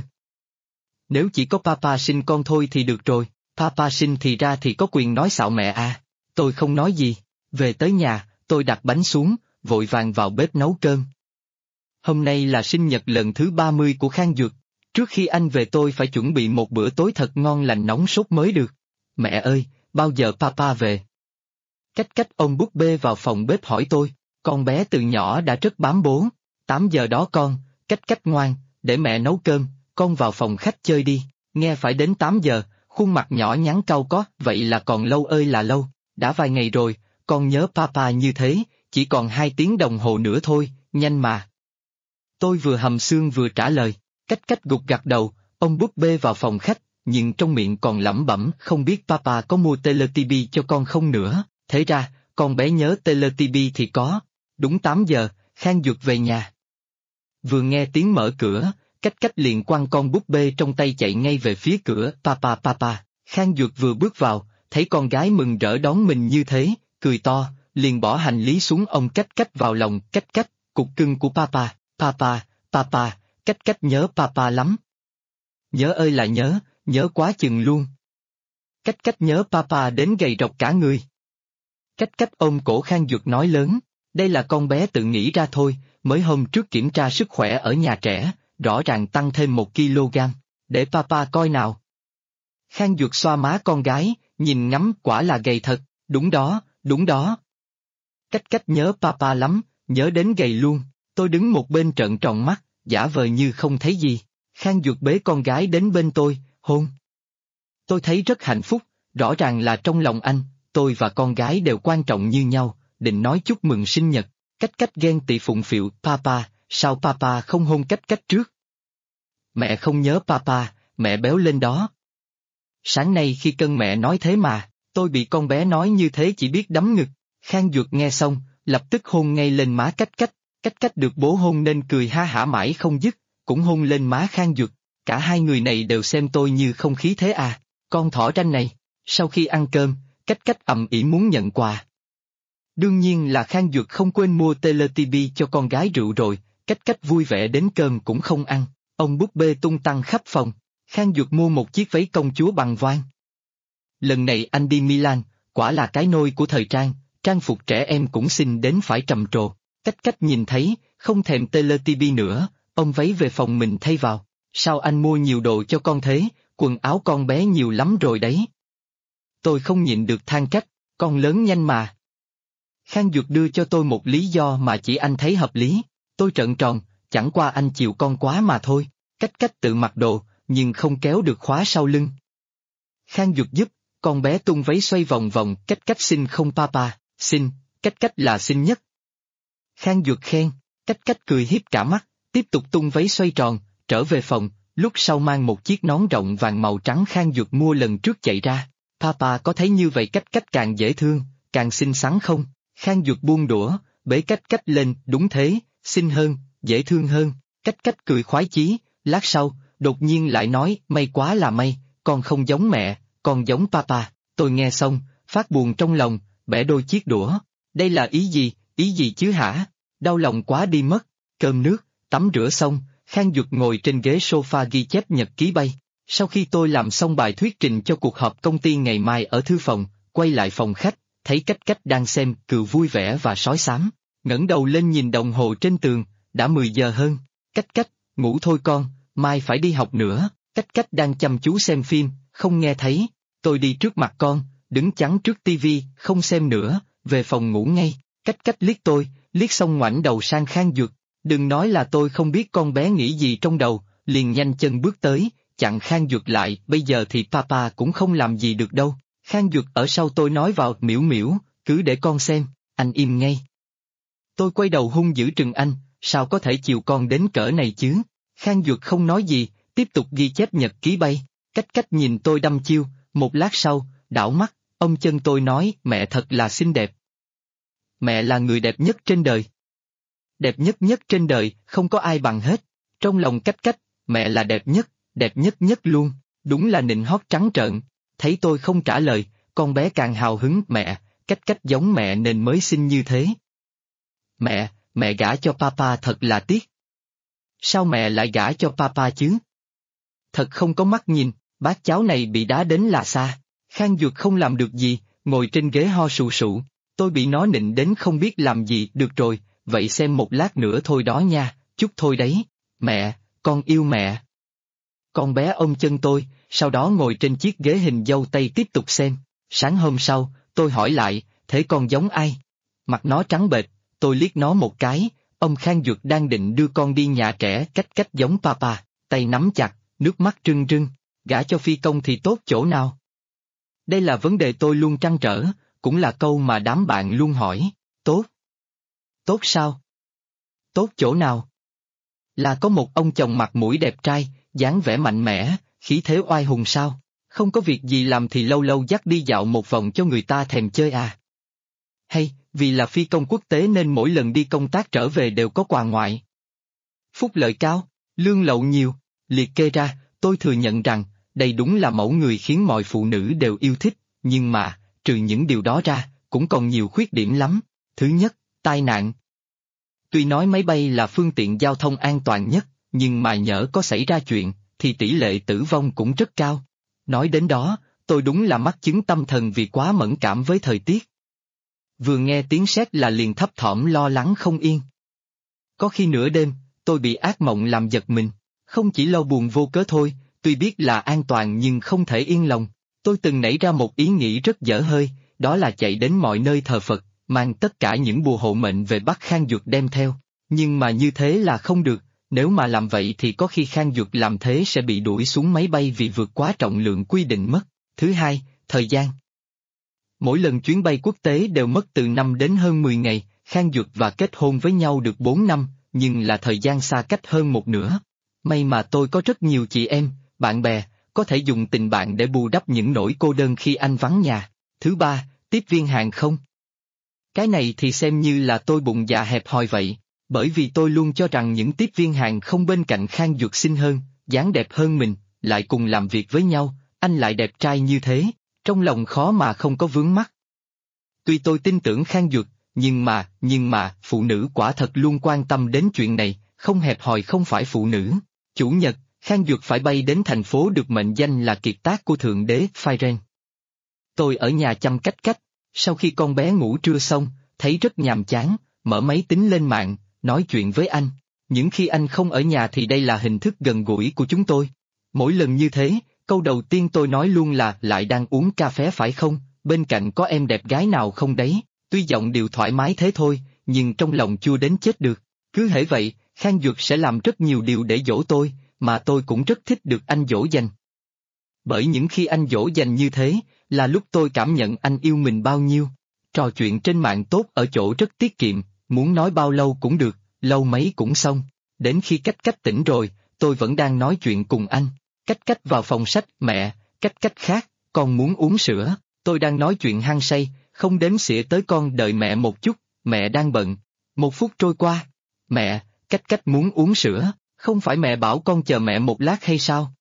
Nếu chỉ có papa sinh con thôi thì được rồi, papa sinh thì ra thì có quyền nói xạo mẹ à. Tôi không nói gì, về tới nhà, tôi đặt bánh xuống, vội vàng vào bếp nấu cơm. Hôm nay là sinh nhật lần thứ 30 của Khang Duật, trước khi anh về tôi phải chuẩn bị một bữa tối thật ngon lành nóng sốt mới được. Mẹ ơi, bao giờ papa về? Cách ôm búp bê vào phòng bếp hỏi tôi, con bé từ nhỏ đã rất bám bố. 8 giờ đó con, cách ngoan, để mẹ nấu cơm, con vào phòng khách chơi đi. Nghe phải đến 8 giờ, khuôn mặt nhỏ nhắn cau có, vậy là còn lâu ơi là lâu, đã vài ngày rồi, con nhớ papa như thế, chỉ còn 2 tiếng đồng hồ nữa thôi, nhanh mà. Tôi vừa hầm xương vừa trả lời, cách gục gặt đầu, ông búp bê vào phòng khách, nhưng trong miệng còn lẩm bẩm không biết papa có mua Teletubby cho con không nữa. Thế ra, con bé nhớ Teletubby thì có. Đúng 8 giờ, Khang Duật về nhà. Vừa nghe tiếng mở cửa, cách liền quăng con búp bê trong tay chạy ngay về phía cửa. Papa. Khang Duật vừa bước vào, thấy con gái mừng rỡ đón mình như thế, cười to, liền bỏ hành lý xuống ôm Cách Cách vào lòng. Cách Cách, cục cưng của papa, papa, papa, Cách Cách nhớ papa lắm. Nhớ ơi là nhớ, nhớ quá chừng luôn. Cách Cách nhớ papa đến gầy rộc cả người. Cách Cách ôm cổ Khang Duật nói lớn, đây là con bé tự nghĩ ra thôi, mới hôm trước kiểm tra sức khỏe ở nhà trẻ, rõ ràng tăng thêm 1 kg, để papa coi nào. Khang Duật xoa má con gái, nhìn ngắm quả là gầy thật, đúng đó, đúng đó. Cách Cách nhớ papa lắm, nhớ đến gầy luôn, tôi đứng một bên trợn tròn mắt, giả vờ như không thấy gì. Khang Duật bế con gái đến bên tôi, hôn. Tôi thấy rất hạnh phúc, rõ ràng là trong lòng anh, tôi và con gái đều quan trọng như nhau, định nói chúc mừng sinh nhật. Cách Cách ghen tị phụng phịu, papa, sao papa không hôn Cách Cách trước? Mẹ không nhớ papa, mẹ béo lên đó. Sáng nay khi cân mẹ nói thế mà, tôi bị con bé nói như thế chỉ biết đấm ngực. Khang Duật nghe xong, lập tức hôn ngay lên má Cách Cách. Cách Cách được bố hôn nên cười ha hả mãi không dứt, cũng hôn lên má Khang Duật. Cả hai người này đều xem tôi như không khí thế à, con thỏ tranh này. Sau khi ăn cơm, Cách Cách ầm ĩ muốn nhận quà. Đương nhiên là Khang Duật không quên mua Teletubby cho con gái rượu rồi, Cách Cách vui vẻ đến cơm cũng không ăn. Ông búp bê tung tăng khắp phòng, Khang Duật mua một chiếc váy công chúa bằng voan. Lần này anh đi Milan, quả là cái nôi của thời trang, trang phục trẻ em cũng xinh đến phải trầm trồ. Cách Cách nhìn thấy, không thèm Teletubby nữa, ông váy về phòng mình thay vào. Sao anh mua nhiều đồ cho con thế, quần áo con bé nhiều lắm rồi đấy. Tôi không nhịn được than trách, con lớn nhanh mà. Khang Duật đưa cho tôi một lý do mà chỉ anh thấy hợp lý. Tôi trợn tròn, chẳng qua anh chịu con quá mà thôi. Cách Cách tự mặc đồ, nhưng không kéo được khóa sau lưng. Khang Duật giúp, con bé tung váy xoay vòng vòng. Cách Cách xinh không papa? Xinh, Cách Cách là xinh nhất. Khang Duật khen, Cách Cách cười hiếp cả mắt, tiếp tục tung váy xoay tròn, trở về phòng, lúc sau mang một chiếc nón rộng vàng màu trắng Khang Duật mua lần trước chạy ra. Papa có thấy như vậy Cách Cách càng dễ thương, càng xinh xắn không? Khang Duật buông đũa, bế Cách Cách lên, đúng thế, xinh hơn, dễ thương hơn. Cách Cách cười khoái chí, lát sau, đột nhiên lại nói, may quá là may, con không giống mẹ, con giống papa. Tôi nghe xong, phát buồn trong lòng, bẻ đôi chiếc đũa. Đây là ý gì chứ hả? Đau lòng quá đi mất. Cơm nước, tắm rửa xong, Khang Duật ngồi trên ghế sofa ghi chép nhật ký bay. Sau khi tôi làm xong bài thuyết trình cho cuộc họp công ty ngày mai ở thư phòng, quay lại phòng khách, thấy Cách Cách đang xem, cười vui vẻ và sói xám. Ngẩng đầu lên nhìn đồng hồ trên tường, đã 10 giờ hơn. Cách Cách, ngủ thôi con, mai phải đi học nữa. Cách Cách đang chăm chú xem phim, không nghe thấy. Tôi đi trước mặt con, đứng chắn trước tivi, không xem nữa, về phòng ngủ ngay. Cách Cách liếc tôi, liếc xong ngoảnh đầu sang Khang Duật. Đừng nói là tôi không biết con bé nghĩ gì trong đầu, liền nhanh chân bước tới, chặn Khang Duật lại. Bây giờ thì papa cũng không làm gì được đâu. Khang Duật ở sau tôi nói vào, miễu miễu, cứ để con xem, anh im ngay. Tôi quay đầu hung dữ trừng anh, sao có thể chiều con đến cỡ này chứ? Khang Duật không nói gì, tiếp tục ghi chép nhật ký bay. Cách Cách nhìn tôi đăm chiêu, một lát sau, đảo mắt, ông chân tôi nói, mẹ thật là xinh đẹp. Mẹ là người đẹp nhất trên đời. Đẹp nhất nhất trên đời, không có ai bằng hết. Trong lòng Cách Cách, mẹ là đẹp nhất nhất luôn, đúng là nịnh hót trắng trợn. Thấy tôi không trả lời, con bé càng hào hứng, mẹ, Cách Cách giống mẹ nên mới xinh như thế. Mẹ gả cho papa thật là tiếc. Sao mẹ lại gả cho papa chứ? Thật không có mắt nhìn, bác cháu này bị đá đến là xa. Khang Duật không làm được gì, ngồi trên ghế ho sù sụ. Tôi bị nó nịnh đến không biết làm gì. Được rồi, vậy xem một lát nữa thôi đó nha, chút thôi đấy. Mẹ, con yêu mẹ. Con bé ôm chân tôi, sau đó ngồi trên chiếc ghế hình dâu tây tiếp tục xem. Sáng hôm sau, tôi hỏi lại, thế con giống ai? Mặt nó trắng bệch, tôi liếc nó một cái, ông Khang Duật đang định đưa con đi nhà trẻ. Cách Cách giống papa, tay nắm chặt, nước mắt rưng rưng, gả cho phi công thì tốt chỗ nào? Đây là vấn đề tôi luôn trăn trở, cũng là câu mà đám bạn luôn hỏi. Tốt? Tốt sao? Tốt chỗ nào? Là có một ông chồng mặt mũi đẹp trai, dáng vẻ mạnh mẽ, khí thế oai hùng sao? Không có việc gì làm thì lâu lâu dắt đi dạo một vòng cho người ta thèm chơi à? Hay, vì là phi công quốc tế nên mỗi lần đi công tác trở về đều có quà ngoại. Phúc lợi cao, lương lậu nhiều, liệt kê ra, tôi thừa nhận rằng, đây đúng là mẫu người khiến mọi phụ nữ đều yêu thích, nhưng mà, trừ những điều đó ra, cũng còn nhiều khuyết điểm lắm. Thứ nhất, tai nạn. Tuy nói máy bay là phương tiện giao thông an toàn nhất, nhưng mà nhỡ có xảy ra chuyện, thì tỷ lệ tử vong cũng rất cao. Nói đến đó, tôi đúng là mắc chứng tâm thần vì quá mẫn cảm với thời tiết. Vừa nghe tiếng sét là liền thấp thỏm lo lắng không yên. Có khi nửa đêm, tôi bị ác mộng làm giật mình. Không chỉ lo buồn vô cớ thôi, tuy biết là an toàn nhưng không thể yên lòng. Tôi từng nảy ra một ý nghĩ rất dở hơi, đó là chạy đến mọi nơi thờ Phật, mang tất cả những bùa hộ mệnh về Bắc Khang Duật đem theo. Nhưng mà như thế là không được, nếu mà làm vậy thì có khi Khang Duật làm thế sẽ bị đuổi xuống máy bay vì vượt quá trọng lượng quy định mất. Thứ hai, thời gian. Mỗi lần chuyến bay quốc tế đều mất từ 5 đến hơn 10 ngày, Khang Duật và kết hôn với nhau được 4 năm, nhưng là thời gian xa cách hơn một nửa. May mà tôi có rất nhiều chị em, bạn bè, có thể dùng tình bạn để bù đắp những nỗi cô đơn khi anh vắng nhà. Thứ ba, tiếp viên hàng không. Cái này thì xem như là tôi bụng dạ hẹp hòi vậy, bởi vì tôi luôn cho rằng những tiếp viên hàng không bên cạnh Khang Duật xinh hơn, dáng đẹp hơn mình, lại cùng làm việc với nhau, anh lại đẹp trai như thế, trong lòng khó mà không có vướng mắc. Tuy tôi tin tưởng Khang Duật, nhưng mà, phụ nữ quả thật luôn quan tâm đến chuyện này, không hẹp hòi không phải phụ nữ. Chủ nhật, Khang Duật phải bay đến thành phố được mệnh danh là kiệt tác của Thượng Đế, Phaeren. Tôi ở nhà chăm cách cách, sau khi con bé ngủ trưa xong, thấy rất nhàm chán, mở máy tính lên mạng, nói chuyện với anh. Những khi anh không ở nhà thì đây là hình thức gần gũi của chúng tôi. Mỗi lần như thế, câu đầu tiên tôi nói luôn là lại đang uống cà phê phải không, bên cạnh có em đẹp gái nào không đấy, tuy giọng điệu thoải mái thế thôi, nhưng trong lòng chua đến chết được. Cứ hễ vậy, Khang Duật sẽ làm rất nhiều điều để dỗ tôi, mà tôi cũng rất thích được anh dỗ dành. Bởi những khi anh dỗ dành như thế, là lúc tôi cảm nhận anh yêu mình bao nhiêu. Trò chuyện trên mạng tốt ở chỗ rất tiết kiệm, muốn nói bao lâu cũng được, lâu mấy cũng xong. Đến khi cách cách tỉnh rồi, tôi vẫn đang nói chuyện cùng anh. Cách cách vào phòng sách, mẹ, cách cách khác, con muốn uống sữa. Tôi đang nói chuyện hăng say, không đếm xỉa tới con đợi mẹ một chút, mẹ đang bận. 1 phút trôi qua. Mẹ, cách cách muốn uống sữa, không phải mẹ bảo con chờ mẹ một lát hay sao?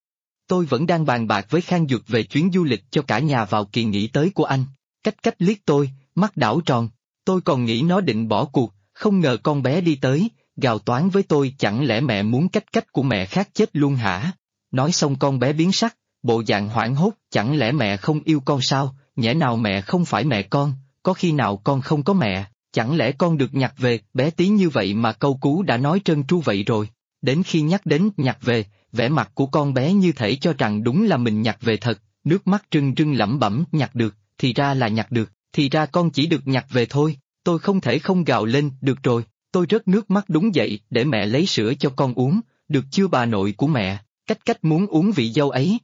Tôi vẫn đang bàn bạc với Khang Duật về chuyến du lịch cho cả nhà vào kỳ nghỉ tới của anh. Cách cách liếc tôi, mắt đảo tròn. Tôi còn nghĩ nó định bỏ cuộc, không ngờ con bé đi tới, gào toán với tôi chẳng lẽ mẹ muốn cách cách của mẹ khác chết luôn hả? Nói xong con bé biến sắc, bộ dạng hoảng hốt, chẳng lẽ mẹ không yêu con sao, nhẽ nào mẹ không phải mẹ con, có khi nào con không có mẹ, chẳng lẽ con được nhặt về, bé tí như vậy mà câu cú đã nói trơn tru vậy rồi. Đến khi nhắc đến nhặt về, vẻ mặt của con bé như thể cho rằng đúng là mình nhặt về thật, nước mắt rưng rưng lẩm bẩm nhặt được, thì ra là nhặt được, thì ra con chỉ được nhặt về thôi, tôi không thể không gào lên, được rồi, tôi rớt nước mắt đúng vậy, để mẹ lấy sữa cho con uống, được chưa bà nội của mẹ, cách cách muốn uống vị dâu ấy.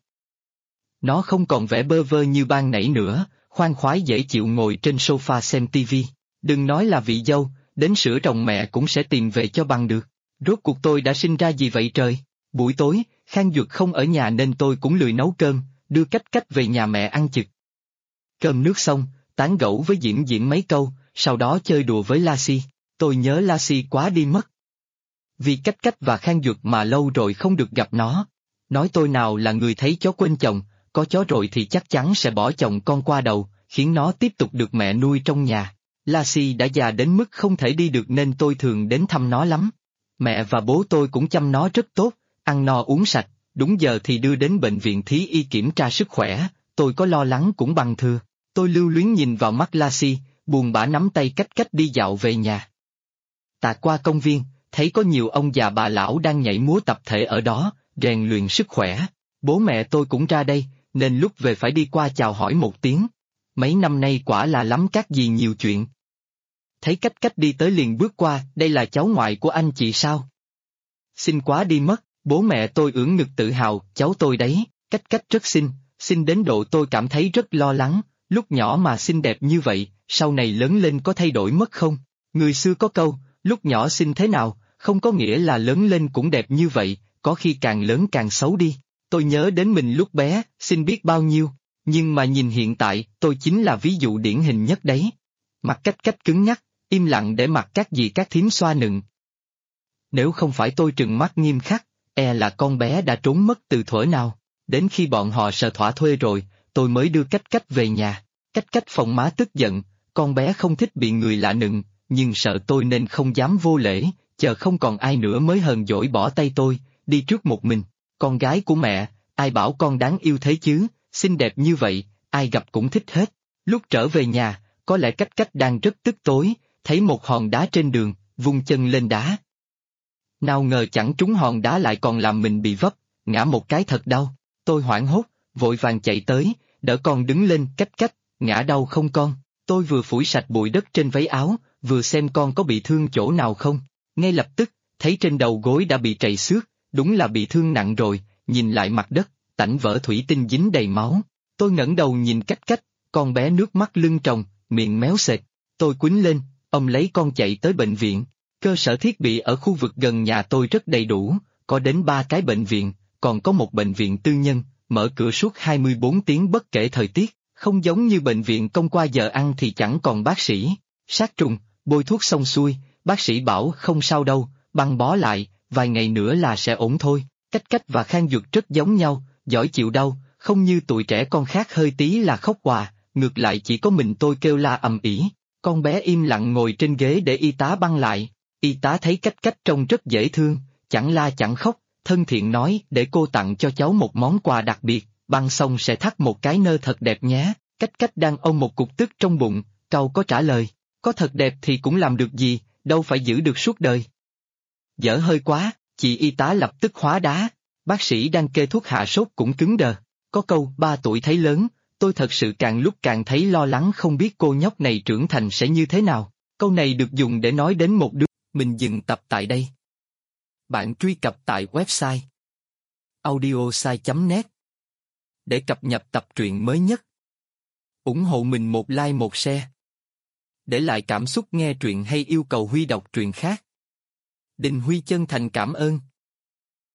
Nó không còn vẻ bơ vơ như ban nãy nữa, khoan khoái dễ chịu ngồi trên sofa xem tivi, đừng nói là vị dâu, đến sữa rồng mẹ cũng sẽ tìm về cho bằng được. Rốt cuộc tôi đã sinh ra gì vậy trời? Buổi tối, Khang Duật không ở nhà nên tôi cũng lười nấu cơm, đưa cách cách về nhà mẹ ăn chực. Cơm nước xong, tán gẫu với Diễm Diễm mấy câu, sau đó chơi đùa với Lassie. Tôi nhớ Lassie quá đi mất. Vì cách cách và Khang Duật mà lâu rồi không được gặp nó. Nói tôi nào là người thấy chó quên chồng, có chó rồi thì chắc chắn sẽ bỏ chồng con qua đầu, khiến nó tiếp tục được mẹ nuôi trong nhà. Lassie đã già đến mức không thể đi được nên tôi thường đến thăm nó lắm. Mẹ và bố tôi cũng chăm nó rất tốt, ăn no uống sạch, đúng giờ thì đưa đến bệnh viện thí y kiểm tra sức khỏe, tôi có lo lắng cũng bằng thừa. Tôi lưu luyến nhìn vào mắt Lassie, buồn bã nắm tay cách cách đi dạo về nhà. Tạt qua công viên, thấy có nhiều ông già bà lão đang nhảy múa tập thể ở đó, rèn luyện sức khỏe. Bố mẹ tôi cũng ra đây, nên lúc về phải đi qua chào hỏi một tiếng. Mấy năm nay quả là lắm các gì nhiều chuyện. Thấy cách cách đi tới liền bước qua, đây là cháu ngoại của anh chị sao? Xinh quá đi mất, bố mẹ tôi ưỡn ngực tự hào, cháu tôi đấy, cách cách rất xinh, xinh đến độ tôi cảm thấy rất lo lắng, lúc nhỏ mà xinh đẹp như vậy, sau này lớn lên có thay đổi mất không? Người xưa có câu, lúc nhỏ xinh thế nào, không có nghĩa là lớn lên cũng đẹp như vậy, có khi càng lớn càng xấu đi. Tôi nhớ đến mình lúc bé, xinh biết bao nhiêu, nhưng mà nhìn hiện tại, tôi chính là ví dụ điển hình nhất đấy. Mặt cách cách cứng nhắc, im lặng để mặc các dì các thím xoa nựng. Nếu không phải tôi trừng mắt nghiêm khắc, là con bé đã trốn mất từ thuở nào. Đến khi bọn họ sờ thỏa thuê rồi, tôi mới đưa Cách Cách về nhà. Cách Cách phòng má tức giận, con bé không thích bị người lạ nựng, nhưng sợ tôi nên không dám vô lễ, chờ không còn ai nữa mới hờn dỗi bỏ tay tôi, đi trước một mình. Con gái của mẹ, ai bảo con đáng yêu thế chứ, xinh đẹp như vậy, ai gặp cũng thích hết. Lúc trở về nhà, có lẽ Cách Cách đang rất tức tối, thấy một hòn đá trên đường, vung chân lên đá. Nào ngờ chẳng trúng hòn đá lại còn làm mình bị vấp, ngã một cái thật đau. Tôi hoảng hốt, vội vàng chạy tới, đỡ con đứng lên. Cách Cách, ngã đau không con? Tôi vừa phủi sạch bụi đất trên váy áo, vừa xem con có bị thương chỗ nào không. Ngay lập tức, thấy trên đầu gối đã bị trầy xước, đúng là bị thương nặng rồi, nhìn lại mặt đất, tảnh vỡ thủy tinh dính đầy máu. Tôi ngẩng đầu nhìn Cách Cách, con bé nước mắt lưng tròng, miệng méo sệt. Tôi quýnh lên, ông lấy con chạy tới bệnh viện. Cơ sở thiết bị ở khu vực gần nhà tôi rất đầy đủ, có đến 3 cái bệnh viện, còn có một bệnh viện tư nhân, mở cửa suốt 24 tiếng bất kể thời tiết, không giống như bệnh viện công qua giờ ăn thì chẳng còn bác sĩ. Sát trùng, bôi thuốc xong xuôi, bác sĩ bảo không sao đâu, băng bó lại, vài ngày nữa là sẽ ổn thôi. Cách Cách và Khang Duật rất giống nhau, giỏi chịu đau, không như tụi trẻ con khác hơi tí là khóc òa, ngược lại chỉ có mình tôi kêu la ầm ĩ. Con bé im lặng ngồi trên ghế để y tá băng lại. Y tá thấy Cách Cách trông rất dễ thương, chẳng la chẳng khóc, thân thiện nói để cô tặng cho cháu một món quà đặc biệt, băng xong sẽ thắt một cái nơ thật đẹp nhé. Cách Cách đang ôm một cục tức trong bụng, cau có trả lời, có thật đẹp thì cũng làm được gì, đâu phải giữ được suốt đời. Dở hơi quá, chị y tá lập tức hóa đá, bác sĩ đang kê thuốc hạ sốt cũng cứng đờ. Có câu 3 tuổi thấy lớn, tôi thật sự càng lúc càng thấy lo lắng không biết cô nhóc này trưởng thành sẽ như thế nào. Câu này được dùng để nói đến một đứa. Mình dừng tập tại đây. Bạn truy cập tại website audiosai.net để cập nhật tập truyện mới nhất. Ủng hộ mình một like một share. Để lại cảm xúc nghe truyện hay yêu cầu Huy đọc truyện khác. Đình Huy chân thành cảm ơn.